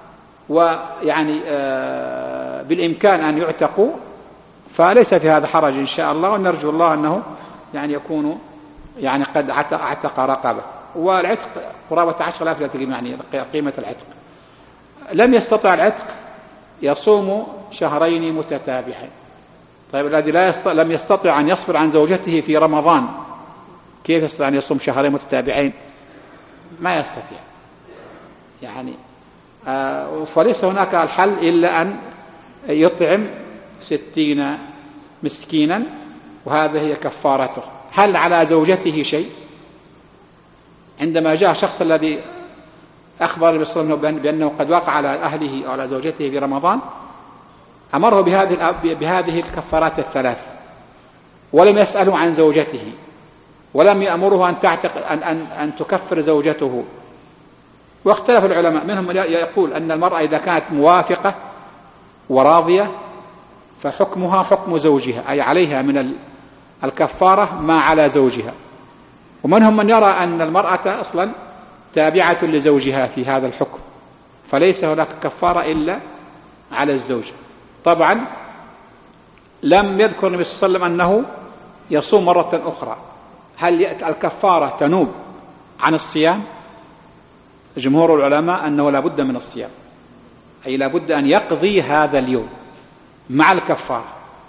ويعني بالإمكان أن يعتقوا فليس في هذا حرج إن شاء الله. ونرجو الله أنه يعني يكون يعني قد اعتق رقبة. والعتق قرابة 10,000 درهم يعني قيمة العتق. لم يستطع العتق يصوم 2 متتابعين. طيب الذي لم يستطع أن يصبر عن زوجته في رمضان كيف يستطيع أن يصوم 2 متتابعين؟ ما يستطيع يعني. فليس هناك الحل إلا أن يطعم 60 مسكينا، وهذا هي كفارته. هل على زوجته شيء؟ عندما جاء شخص الذي أخبر النبي صلى الله عليه وسلم بأنه قد وقع على أهله أو على زوجته في رمضان، أمره بهذه الكفارات ال3، ولم يسأله عن زوجته، ولم يأمره أن تكفر زوجته. واختلف العلماء، منهم من يقول أن المرأة إذا كانت موافقة وراضية فحكمها حكم زوجها، أي عليها من الكفارة ما على زوجها. ومنهم من يرى أن المرأة أصلا تابعة لزوجها في هذا الحكم، فليس هناك كفارة إلا على الزوج. طبعا لم يذكر النبي صلى الله عليه وسلم أنه يصوم مرة أخرى. هل الكفارة تنوب عن الصيام؟ جمهور العلماء أنه لا بد من الصيام، أي لا بد أن يقضي هذا اليوم مع الكفارة.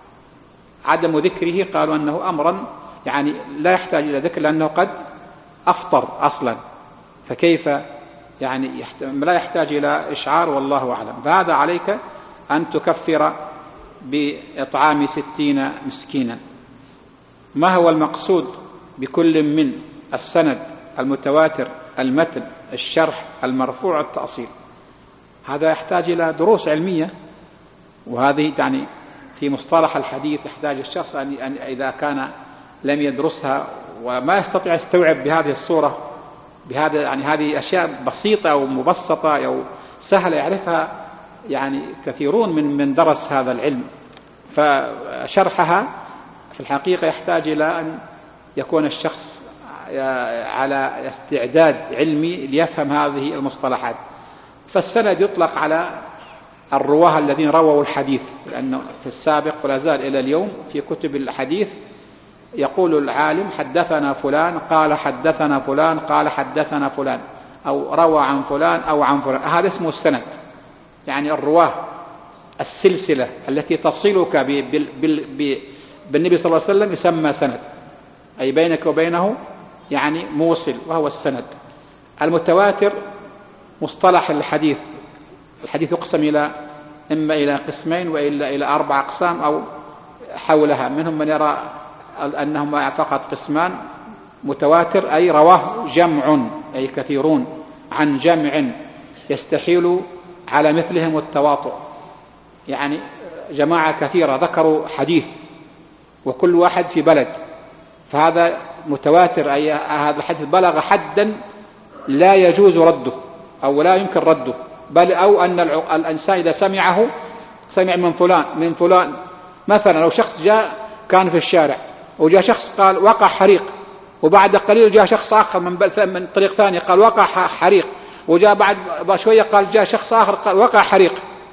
عدم ذكره قالوا أنه أمرا يعني لا يحتاج إلى ذكر، لأنه قد أفطر أصلا، فكيف يعني لا يحتاج إلى إشعار، والله أعلم. فهذا عليك أن تكفر بإطعام 60 مسكينا. ما هو المقصود بكل من السند، المتواتر، المتن، الشرح، المرفوع، التأصيل. هذا يحتاج إلى دروس علمية، وهذه يعني في مصطلح الحديث يحتاج الشخص أن إذا كان لم يدرسها وما يستطيع يستوعب بهذه الصورة، بهذا يعني هذه أشياء بسيطة أو مبسطة أو سهلة يعرفها يعني كثيرون من درس هذا العلم، فشرحها في الحقيقة يحتاج إلى أن يكون الشخص على استعداد علمي ليفهم هذه المصطلحات. فالسند يطلق على الرواه الذين رووا الحديث، لأنه في السابق ولا زال إلى اليوم في كتب الحديث يقول العالم حدثنا فلان قال حدثنا فلان قال حدثنا فلان، أو روى عن فلان أو عن فلان. هذا اسمه السند، يعني الرواه السلسلة التي تصلك بالنبي صلى الله عليه وسلم يسمى سند، أي بينك وبينه يعني موصل، وهو السند. المتواتر مصطلح الحديث، الحديث يقسم إما إلى قسمين وإلا إلى 4 أقسام أو حولها. منهم من يرى أنهما فقط قسمان: متواتر أي رواه جمع أي كثيرون عن جمع يستحيل على مثلهم التواطؤ، يعني جماعة كثيرة ذكروا حديث وكل واحد في بلد، فهذا متواتر أي هذا الحديث بلغ حدا لا يجوز رده أو لا يمكن رده، بل أو أن الإنسان إذا سمعه سمع من فلان. مثلا لو شخص جاء كان في الشارع وجاء شخص قال وقع حريق، وبعد قليل جاء شخص آخر من طريق ثاني قال وقع حريق، وجاء بعد شوية قال جاء شخص آخر قال وقع حريق.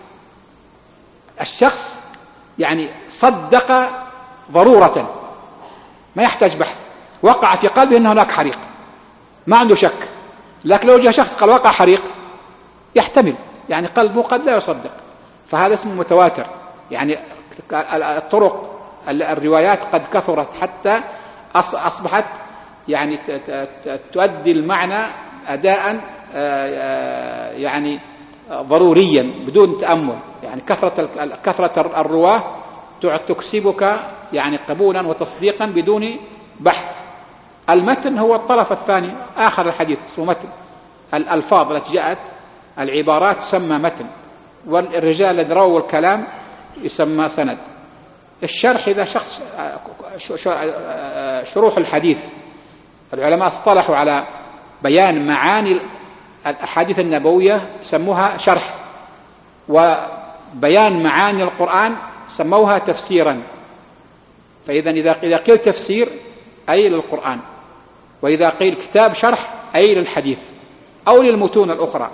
الشخص يعني صدق ضرورة ما يحتاج بحث، وقع في قلبه أن هناك حريق ما عنده شك. لكن لو جاء شخص قال وقع حريق يحتمل، يعني قلبه قد لا يصدق، فهذا اسمه متواتر. يعني الطرق الروايات قد كثرت حتى أصبحت يعني تؤدي المعنى أداء يعني ضروريا بدون تأمل. يعني كثرة الرواة تكسبك يعني قبولا وتصديقا بدون بحث. المتن هو الطرف الثاني آخر الحديث، اسمه متن. الألفاظ التي جاءت العبارات تسمى متن، والرجال الذين رووا الكلام يسمى سند. الشرح إذا شخص شروح الحديث، العلماء اصطلحوا على بيان معاني الأحاديث النبوية سموها شرح، وبيان معاني القرآن سموها تفسيرا. فإذا إذا قيل تفسير أي للقرآن، وإذا قيل كتاب شرح أي للحديث أو للمتون الأخرى.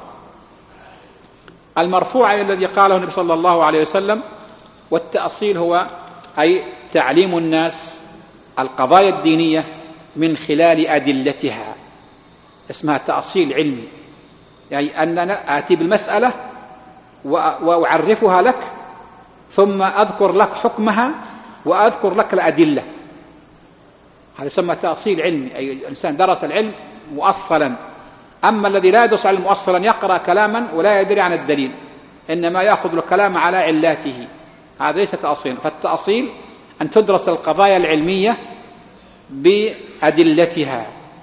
المرفوع الذي قاله النبي صلى الله عليه وسلم، والتأصيل هو أي تعليم الناس القضايا الدينية من خلال أدلتها، اسمها تأصيل علمي. يعني أننا آتي بالمسألة وأعرفها لك ثم أذكر لك حكمها وأذكر لك الأدلة، هذا يسمى تأصيل علمي، أي الإنسان درس العلم مؤصلا. أما الذي لا يدرس العلم مؤصلا يقرأ كلاما ولا يدري عن الدليل، إنما يأخذ الكلام على علاته، هذا ليس تأصيل. فالتأصيل أن تدرس القضايا العلمية بأدلتها،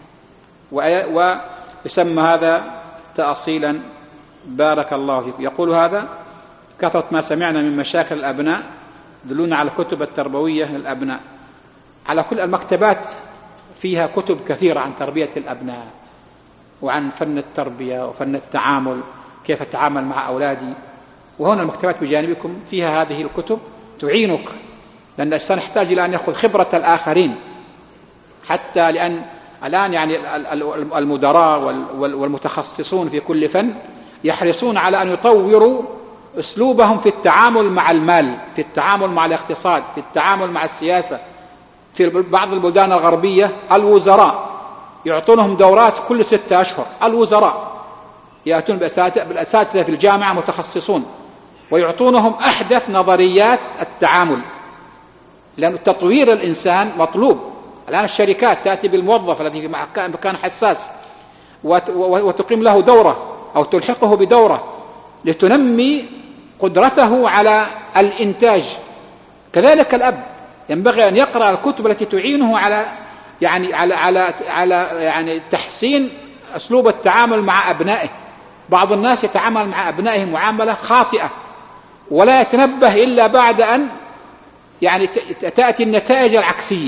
ويسمى هذا تأصيلا. بارك الله فيكم. يقول هذا كثرة ما سمعنا من مشاكل الأبناء دلونا على الكتب التربوية للأبناء. على كل المكتبات فيها كتب كثيرة عن تربية الأبناء وعن فن التربية وفن التعامل، كيف أتعامل مع أولادي. وهنا المكتبات بجانبكم فيها هذه الكتب تعينك، لأن الإنسان يحتاج إلى أن يأخذ خبرة الآخرين، حتى لأن الآن يعني المدراء والمتخصصون في كل فن يحرصون على أن يطوروا أسلوبهم في التعامل مع المال، في التعامل مع الاقتصاد، في التعامل مع السياسة. في بعض البلدان الغربية الوزراء يعطونهم دورات كل 6 أشهر، الوزراء يأتون بالأساتذة في الجامعة متخصصون ويعطونهم أحدث نظريات التعامل، لأن تطوير الإنسان مطلوب. الآن الشركات تأتي بالموظف الذي في مكان حساس وتقيم له دورة أو تلحقه بدورة لتنمي قدرته على الإنتاج. كذلك الأب ينبغي أن يقرأ الكتب التي تعينه على يعني يعني تحسين أسلوب التعامل مع أبنائه. بعض الناس يتعامل مع أبنائه معاملة خاطئة ولا يتنبه إلا بعد أن يعني تأتي النتائج العكسية.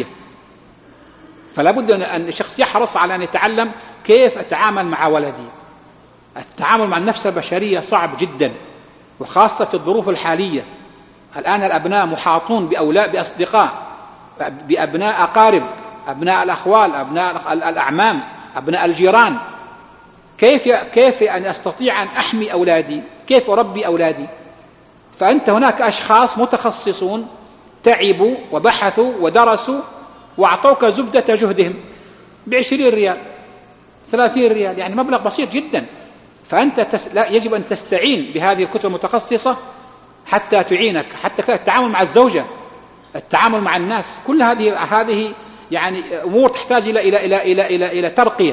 فلا بد أن الشخص يحرص على أن يتعلم كيف أتعامل مع ولدي. التعامل مع النفس البشرية صعب جدا، وخاصة في الظروف الحالية. الآن الأبناء محاطون بأصدقاء، بأبناء أقارب، أبناء الأخوال، أبناء الأعمام، أبناء الجيران. كيف أن أستطيع أن أحمي أولادي؟ كيف أربي أولادي؟ فأنت هناك أشخاص متخصصون تعبوا وبحثوا ودرسوا وأعطوك زبدة جهدهم ب20 ريال 30 ريال، يعني مبلغ بسيط جدا. فأنت يجب أن تستعين بهذه الكتب المتخصصة حتى تعينك، حتى التعامل مع الزوجة، التعامل مع الناس، كل هذه يعني أمور تحتاج إلى ترقية.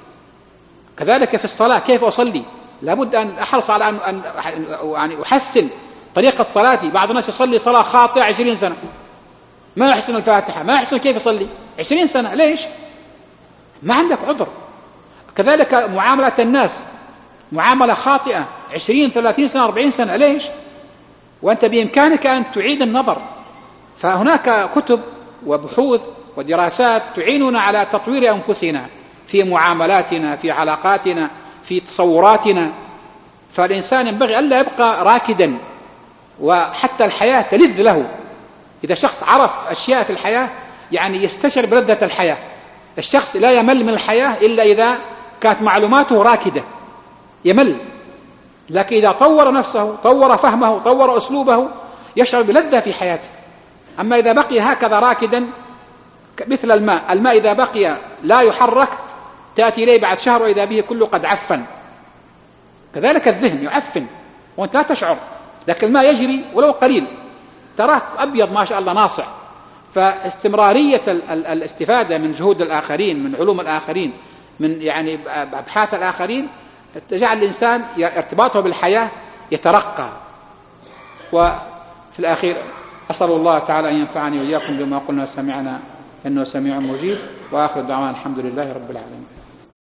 كذلك في الصلاة، كيف أصلي؟ لابد أن أحرص على أن يعني أحسن طريقة صلاتي. بعض الناس يصلي صلاة خاطئة 20 سنة، ما يحسن الفاتحة، ما يحسن كيف يصلي 20 سنة. ليش؟ ما عندك عذر. كذلك معاملة الناس، معاملة خاطئة 20 30 سنة 40 سنة. ليش؟ وأنت بإمكانك أن تعيد النظر. فهناك كتب وبحوث ودراسات تعيننا على تطوير أنفسنا في معاملاتنا، في علاقاتنا، في تصوراتنا. فالإنسان ينبغي ألا يبقى راكدا، وحتى الحياة تلذ له. إذا شخص عرف أشياء في الحياة يعني يستشعر بلذة الحياة. الشخص لا يمل من الحياة إلا إذا كانت معلوماته راكدة، يمل. لكن إذا طور نفسه، طور فهمه، طور أسلوبه، يشعر بلذة في حياته. أما إذا بقي هكذا راكدا مثل الماء إذا بقي لا يحرك تأتي إليه بعد شهر وإذا به كله قد عفن. كذلك الذهن يعفن وأنت لا تشعر، لكن الماء يجري ولو قليل تراه أبيض ما شاء الله ناصع. فاستمرارية الاستفادة من جهود الآخرين، من علوم الآخرين، من يعني أبحاث الآخرين، تجعل الإنسان ارتباطه بالحياة يترقى. وفي الأخير أسأل الله تعالى أن ينفعني وإياكم بما قلنا سمعنا إنه سميع مجيب، وآخر دعوانا الحمد لله رب العالمين.